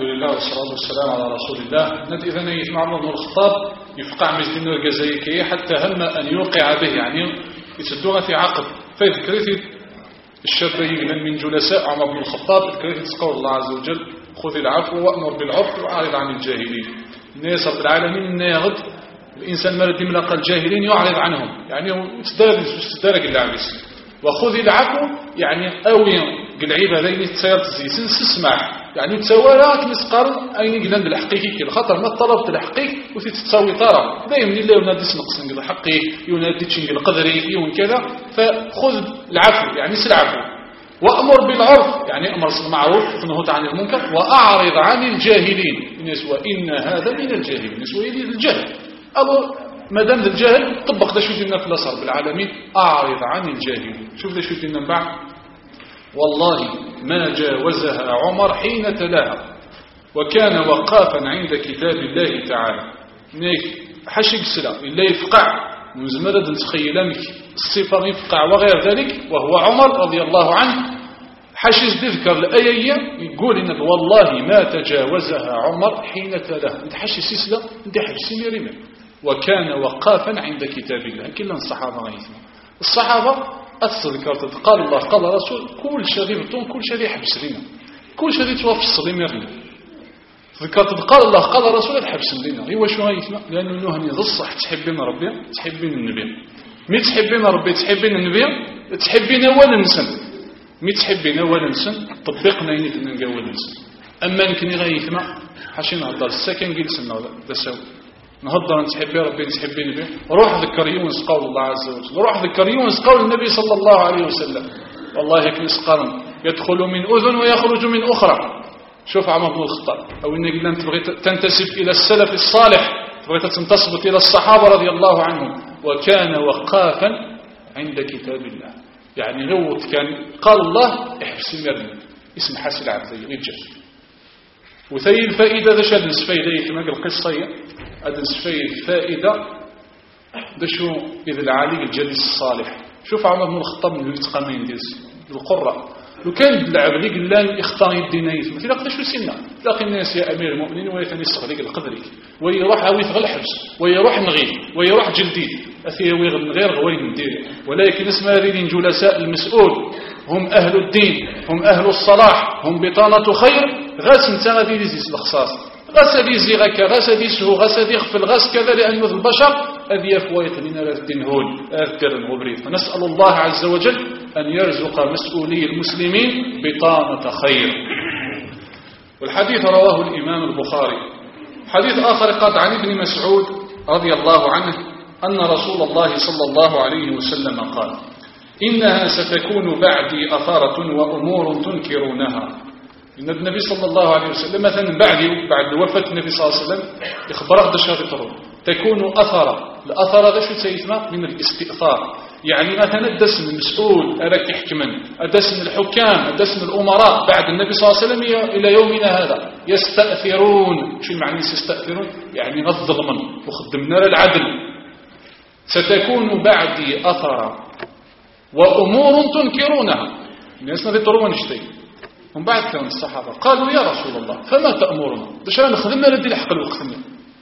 لله والصلاة والسلام على رسول الله. ند إذا يسمع عمر بن الخطاب يفقع مجدين الجزائكية حتى هم أن يوقع به، يعني يسدوها في عقد فيذكرث الشاب من جلساء عمر بن الخطاب ذكرث قول الله عز وجل: خذ العفو وأمر بالعرف وأعرض عن الجاهلين. الناس رب العالمين إن يغد الإنسان مرد ملقى الجاهلين يعرض عنهم، يعني يستدرج العبس. وخذ العفو يعني أوي قلعيب هذين تسيرت زيسن سسمع، يعني تسوالات مسقر أين قلن بالحقيقي كي الخطر ما طلبت الحقيقي وتتسوي ترى دايما اللي ينادي سنقصن قد حقي ينادي تشنق القدري يون كذا. فخذ العفو يعني سلعفو، وأمر بالعرف يعني أمر بالمعروف تنهض عن المنكر، وأعرض عن الجاهلين الناس وإن هذا من الجاهلين الناس ويلي الجهل. أبو مادام الجهل طبق ده شو دينا في الأصل بالعالمين أعرض عن الجاهلين. شوف ده شو دينا من بعد: والله ما جاوزها عمر حين تلاها وكان وقافا عند كتاب الله تعالى. نيك حشق السلا إلا يفقع مزمرد تخيلامك الصفر يفقع وغير ذلك، وهو عمر رضي الله عنه حشز تذكر الآية يقول إن والله ما تجاوزها عمر حين تلاها. انت حشي سلسلة انت حشي رمال وكان وقافا عند كتاب الله. كلا الصحابة غيثنا الصحابة أتذكر قال الله قال رسول كل شيء بطون كل شيء يحبس لنا كل شيء توفص لنا يرنا. ذكرت قال الله قال رسول الحبس لنا هو شو غيثنا لأنه نهني ذا الصح تحبين ربي تحبين النبي مي تحبين ربي تحبين النبي تحبين أولا نسن مي تحبين أولا نسن طبقنا ينك نقول نسن. أما نكني غيثنا حاشين هذا السكن جلسنا ذا سو نهضر تحبي ربي تحبي النبي. روح ذكر يونس قول الله عز وجل، روح ذكر يونس قول النبي صلى الله عليه وسلم: والله يكنس قرن يدخل من أذن ويخرج من أخرى. شوف عمر بن الخطاب أو إنك لن تبغي تنتسب إلى السلف الصالح تبغي تنتسب إلى الصحابة رضي الله عنهم. وكان وقافا عند كتاب الله يعني غوت كان قال الله احبس المرمي اسم حاسل عبدي رجل. وثي الفائدة ذا شاد نسفايدة كما قال القصة هذا الفائدة ده شو إذا العالي الجليس الصالح. شوف عمر بن الخطاب من يتقامين ديز القرى لو كان العبد قال لا يختار الدينية مثل قداش وسنا لكن الناس يا أمير المؤمنين ويتني الصغريق القدري ويروح ويثغ الحبس ويروح نغيب ويروح جلدي أثير ويغل غير غوين ندير. ولكن اسم هذين جلساء المسؤول هم أهل الدين هم أهل الصلاح هم بطانة خير. غاس انت غادي يزيس الخصاص غاس هذه زيغك غاس هذه سهو غاس هذه يخفل غاس كذا لأنه البشر هذه يفويت لنا الدين هول أذكر الغبريد. فنسأل الله عز وجل أن يرزق مسؤولي المسلمين بطانة خير. والحديث رواه الإمام البخاري. حديث آخر قال عن ابن مسعود رضي الله عنه أن رسول الله صلى الله عليه وسلم قال: إنها ستكون بعدي أثارة وأمور تنكرونها. إن النبي صلى الله عليه وسلم مثلا بعد وفاة النبي صلى الله عليه وسلم إخباره دشارة تكون أثرة. الأثرة ده شو تسمى من الاستئثار يعني مثلا الدسم المسؤول أراك يحكمن الدسم الحكام الدسم الأمراء بعد النبي صلى الله عليه وسلم إلى يومنا هذا يستأثرون. شو المعنى يستأثرون يعني نظلمن وخدمنا للعدل. ستكون بعدي أثرة وأمور تنكرونها. الناس ما يطرون شيء. من بعد كان الصحابة قالوا يا رسول الله فما تأمرنا دشان نخدمنا لدي الحق الوقتنا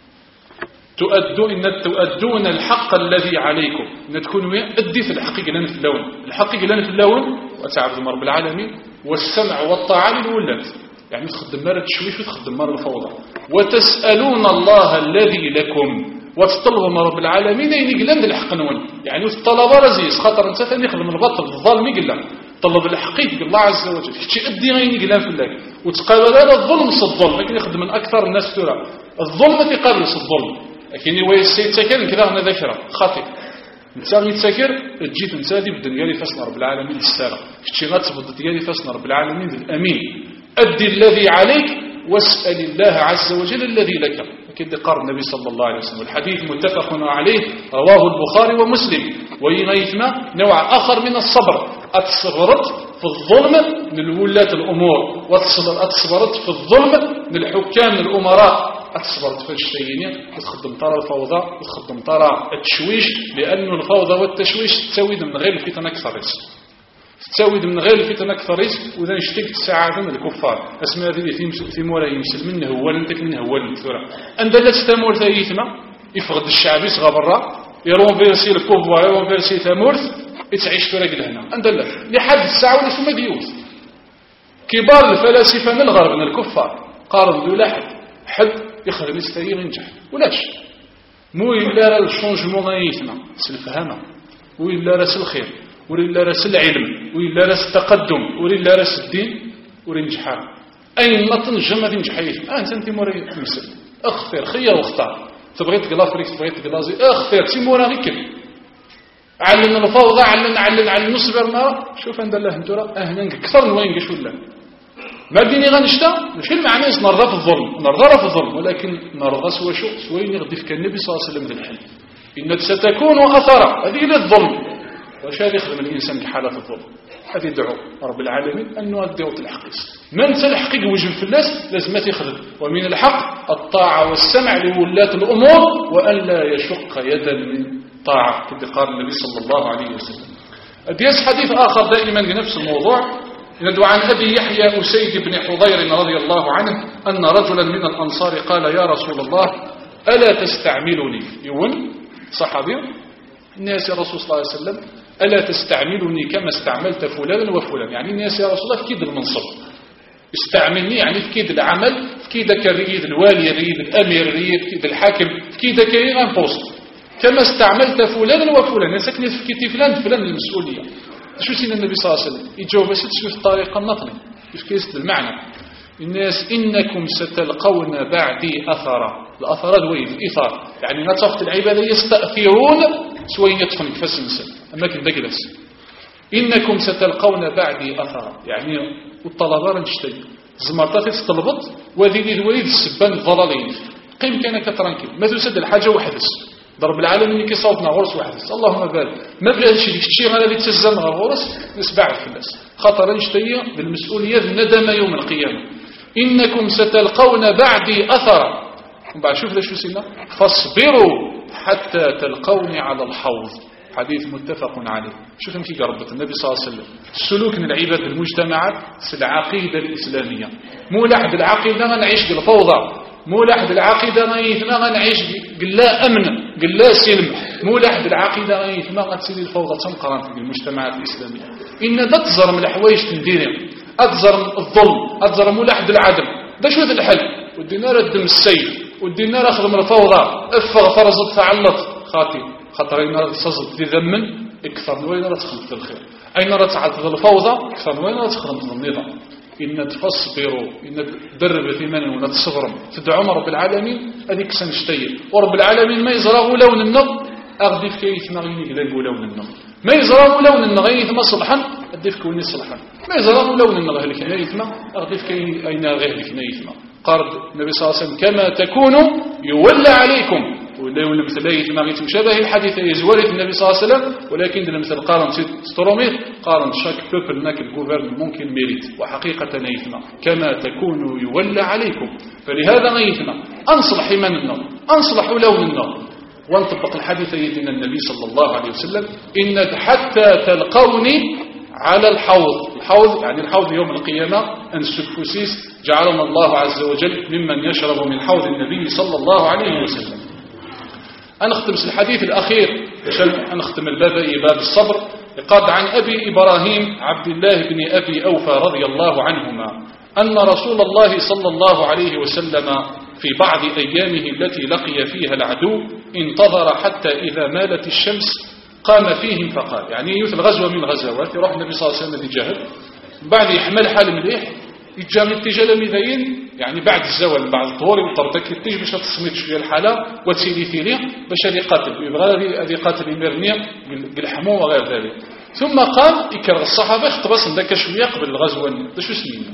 تؤدون الحق الذي عليكم إن تكونوا أديت الحقيقة لنا في اللون الحقيقة لنا في اللون وتعبد رب العالمين والسمع والطاعة للولاد يعني تخدم مرة تشويش وتخدم مرة الفوضى وتسألون الله الذي لكم وتطلبوا من رب العالمين يقلن الحق نون يعني الطلبة رزيز خاطر انت ثاني يخدم البطل الظالم يقلن طلب الحقيقة الله عز وجل شيء أدي غير يقلن في الله وتقابل هذا الظلم صد الظلم لكن يخدم من أكثر الناس ترى الظلم تقابل صد الظلم لكن هو يتسكر كذا هنا ذكره خاطئ انسان يتسكر تجي تنسادي بالدنيا اللي فاسنا رب العالمين السارة شي غتبط الدنيا اللي فاسنا رب العالمين الأمين أدي الذي عليك واسأل الله عز وجل الذي لك كده قال النبي صلى الله عليه وسلم. الحديث متفق عليه رواه البخاري ومسلم. ويغيثنا نوع آخر من الصبر أتصبرت في الظلم من الولاة الأمور وأتصبرت في الظلم من الحكام الأمراء أتصبرت في الشيئين وتخدم ترى الفوضى وتخدم ترى التشويش لأن الفوضى والتشويش تسوي من غير الفتن أكثر تساوي من غير الفتنة كثريت وإذا نشتكت ساعة من الكفار أسماء ذي في مولا يمسل من هو لنتك من هو لنتثورة عند لا تستمر ثيثما يفقد الشعب يصغى برا يرونفيرسي الكوفوار يرونفيرسي ثمورث يتعيش في رجل هنا عند الله لحد الساعة ولا سمى ديوث كبار الفلاسفة من الغرب من الكفار قارن دو لاحد حد يخرج يستير ينجح ولاش مو إلا راه الشونجمون غايثنا سلفهمه وإلا راس الخير وإلا راس العلم وإلا راس التقدم وإلا راس الدين ورنجحها أين ما تنجم ما تنجح يثم أنت موري تمثل أخفر خير واختار تبغي تقلا فريك تبغي تقلازي أخفر تيمورا غيكل علن الفوضى علن نصبر نار شوف عند الله انتورا أهنا أكثر من وين قش ولا ما ديني غنشتا ماشي المعنى نرضى في الظلم ولكن نرضى سوى يغدي في النبي صلى الله عليه وسلم ذي الحل إن ستكون أثرا هذه للظلم واش هذا يخدم الإنسان في حالة الظلم هذه يدعو رب العالمين أن نؤديه الحقيس من تلحقق وجه في الناس لازم يخدم ومن الحق الطاعة والسمع لولاة الأمور وأن لا يشق يدا من طاعة كما قال النبي صلى الله عليه وسلم. أديس حديث آخر دائما لنفس الموضوع ندعو عن أبي يحيى أسيد بن حضير رضي الله عنه أن رجلا من الأنصار قال يا رسول الله ألا تستعملني يون صحابي الناس يا رسول الله صلى الله عليه وسلم ألا تستعملني كما استعملت فلانا وفلان يعني الناس يا رسول الله في كيد المنصب استعملني يعني في كيد العمل في كيدك الريد الوالي الريد الأمير الريد في كيد الحاكم في كيدك أن بوست كما استعملت فلانا وفلان سكنت في كيد فلان المسؤولية شو سين النبي صلى الله عليه وسلم يجاوب بس في الطريقة النقلي كيف كيست المعنى الناس إنكم ستلقون بعدي أثرا الأثر وين الإثار يعني نطفت العبادة يستأثرون سوين يطفن فسنسل أما كنت جلس إنكم ستلقون بعدي أثرا يعني والطلبة نشتي زمرتات تطلبت وذي الوليد السبان الضلالين قيم كانك ترانكي ما تسد الحاجة وحدث ضرب العالمين كي صوتنا غرس وحدث اللهم بارك ما بغيتش الشيء هذا اللي تسزم غرس نسبع في الناس خطر نشتي بالمسؤولية الندم يوم القيامة إنكم ستلقون بعدي أثرا وبعد شوف شو سينا فاصبروا حتى تلقوني على الحوض حديث متفق عليه شوف كي قربت النبي صلى الله عليه وسلم السلوك من العباد المجتمعات العقيدة الإسلامية مو لحد العقيدة غنعيش بالفوضى مو لحد العقيدة غنعيش قلا أمن قلا سلم مو لحد العقيدة غتسيري الفوضى تنقرن في المجتمعات الإسلامية إن تظهر من الحوايج تنديرهم أتظهر الظلم أتظهر مو لحد العدم ده شو ذا الحل والدينار الدم السيف والدينار أخذ من الفوضى أفغ فرزت تعلط خاطر أين تصزد في ذمن اكثر من وين تخلط في الخير أين تعلط الفوضى اكثر من وين تخلط في النظام إن تصبروا إن درب ثمن ونتصبروا تدعوا رب العالمين هذيك سنشتي ورب العالمين ما يزرعوا لون النظر أغدي في كيف نغيني قلقوا لون النظر ما يزرعوا لون النغيث ما صلحا أغدي في كوني صلحا ما يزرعوا لون النغيث ما أغدي في كي أين غير لكنيثما قال النبي صلى الله عليه وسلم كما تكونوا يولى عليكم ولا يولى مثل أي ما مشابه الحديث يزوري النبي صلى الله عليه وسلم ولكن مثل قارن سترومير قارن شاك بيبل ناك الجوفرن ممكن ميريت وحقيقة نيثما كما تكونوا يولى عليكم فلهذا نيثما أنصلح من النار أنصلح لون النار وانطبق الحديث يدنا النبي صلى الله عليه وسلم إن حتى تلقوني على الحوض يعني الحوض يوم القيامة أن سكفوسيس جعلنا الله عز وجل ممن يشرب من حوض النبي صلى الله عليه وسلم. أنختم الحديث الأخير عشان أنختم الباب باب الصبر قال عن أبي إبراهيم عبد الله بن أبي أوفى رضي الله عنهما أن رسول الله صلى الله عليه وسلم في بعض أيامه التي لقي فيها العدو انتظر حتى إذا مالت الشمس قام فيهم فقال يعني يوث الغزوة من الغزوات يروح النبي صلى الله عليه وسلم يجاهد بعد يحمل حال مليح يتجامل التجاه مذاين يعني بعد الزوال بعد الظهور وطردك التج باش تصمت شويه الحاله وتسيلي فيلي باش هذه قاتل يبغى هذه قاتل يمرني بالحمو وغير ذلك ثم قال يكره الصحابه اختبس ذاك شويه قبل الغزوه شو سنين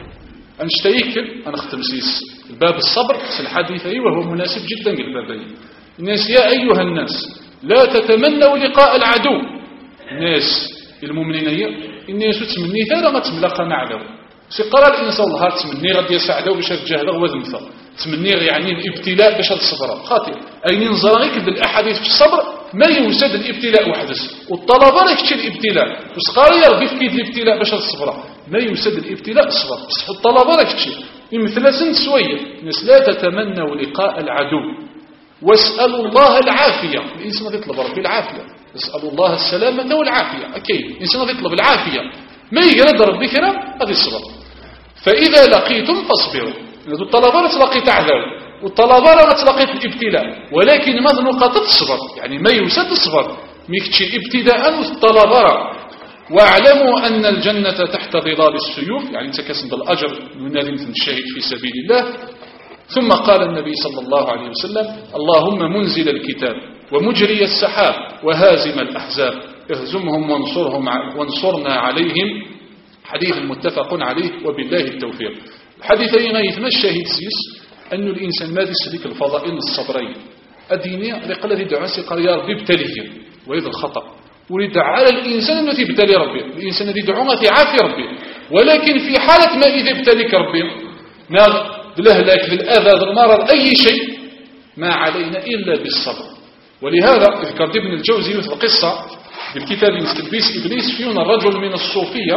انشتيك انا اختم سيس باب الصبر في الحديث وهو مناسب جدا للبابين الناس يا ايها الناس لا تتمنوا لقاء العدو الناس المؤمنين الناس تمني ثاني ما تملقى معلو سيقرا الانسان الله تمني غادي يساعدو باش يتجاهل وذنفه تمنير يعني الابتلاء باش الصبر خاطر أين نظر غير كذا الأحاديث في الصبر ما يوسد الابتلاء وحدث والطلبة راه كتشي الابتلاء وسقاري يربي في كيد الابتلاء باش الصبر ما يوسد الابتلاء الصبر بصح الطلبة راه كتشي مثل سنت سوية الناس لا تتمنوا لقاء العدو واسألوا الله العافية الإنسان يطلب ربي العافية اسألوا الله السلامة والعافية أكيد الإنسان يطلب العافية ما يقدر ربي كرا هذه الصبر فإذا لقيتم فاصبروا الطلبة تلقيت عذاب والطلبة تلقيت الابتلاء ولكن ماذا نقاط الصبر يعني ما يوسد الصبر ميكتشي ابتداء والطلبة واعلموا أن الجنة تحت ظلال السيوف يعني تكسب الأجر من الشهيد في سبيل الله ثم قال النبي صلى الله عليه وسلم اللهم منزل الكتاب ومجري السحاب وهازم الأحزاب اهزمهم وانصرنا عليهم حديث متفق عليه وبالله التوفيق الحديثين يثنى الشاهد سيس أن الإنسان ما يسلك الفضائل الصبرين الدينية لقلة يدعو سيقال يا ربي ابتليه وهذا الخطأ ويدعى على الإنسان أنه يبتلي ربي الإنسان الذي يدعو في عافية ربي ولكن في حالة ما إذا ابتليك ربي بالأهلاك بالأذى بالمرض أي شيء ما علينا إلا بالصبر ولهذا ذكر ابن الجوزي مثل قصة بالكتاب تلبيس إبليس فينا الرجل من الصوفية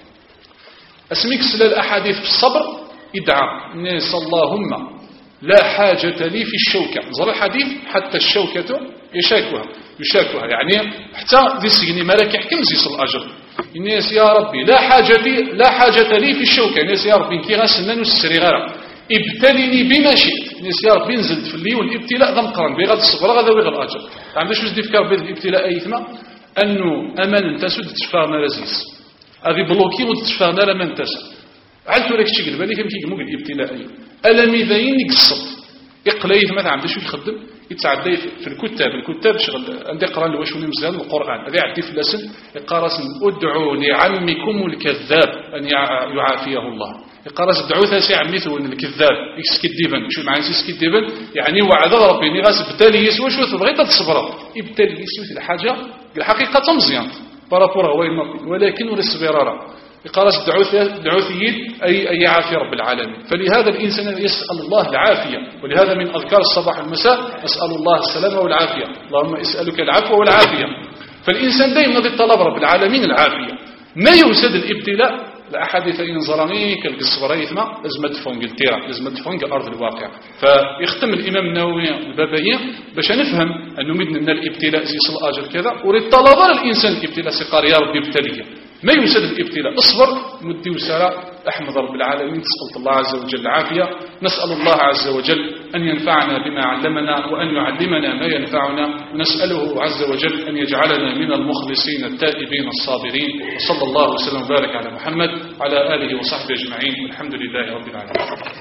أسميك سلال أحاديث في الصبر ادعى الناس اللهم لا حاجة لي في الشوكة زر الحديث حتى الشوكة يشاكها يعني حتى ذي السجن مالك يحكم زيص الأجر الناس يا ربي لا حاجة لي في الشوكة الناس يا ربي كي غاسنان والسري غير ابتلني بما شئت الناس يا ربي نزلت في اللي والابتلاء ذا مقرن بغد الصبر غدا وغد الأجر عندش وش ديفكار بين الابتلاء أيثما أنه أمان تسود تشفى مرزيس هذه بلوكي وتشفى نار من تسع عالتو لك شي قلبالي كم كي قموك الابتلاء ألم ذين يقصد إقلايث ما عندش شو يخدم يتعدى في الكتاب شغل عندي قران لواشوني مزيان القرآن هذا يعدي في اللسن يقارس ادعوا لعمكم الكذاب أن يعافيه الله يقارس ادعوا ثاسي عميثون الكذاب يسكديبن شو معنى يسكديبن يعني وعد ربي نغاس بتالي يسوى شو تبغي تصبر يبتلي يسوى الحاجة الحقيقة مزيان بارابورا ولكن الاصبرار يقارس دعوثيين أي عافية رب العالمين فلهذا الإنسان يسأل الله العافية ولهذا من أذكار الصباح والمساء أسأل الله السلامة والعافية اللهم اسألك العفو والعافية فالإنسان دائما يطلب رب العالمين العافية ما يوسد الابتلاء لأحاديث ينظرني كالقصبريثما لازم تفهم التيرا لازم تفهم أرض الواقع فيختم الإمام النووي البابية باش نفهم أنه مدنا الابتلاء زي الأجر كذا وريد طلب الإنسان الابتلاء سقار يا ربي ابتليه ما يوسد الابتلاء اصبر مدي وسراء أحمد رب العالمين تسأل الله عز وجل العافية نسأل الله عز وجل أن ينفعنا بما علمنا وأن يعلمنا ما ينفعنا ونسأله عز وجل أن يجعلنا من المخلصين التائبين الصابرين وصلى الله وسلم وبارك على محمد وعلى آله وصحبه أجمعين والحمد لله رب العالمين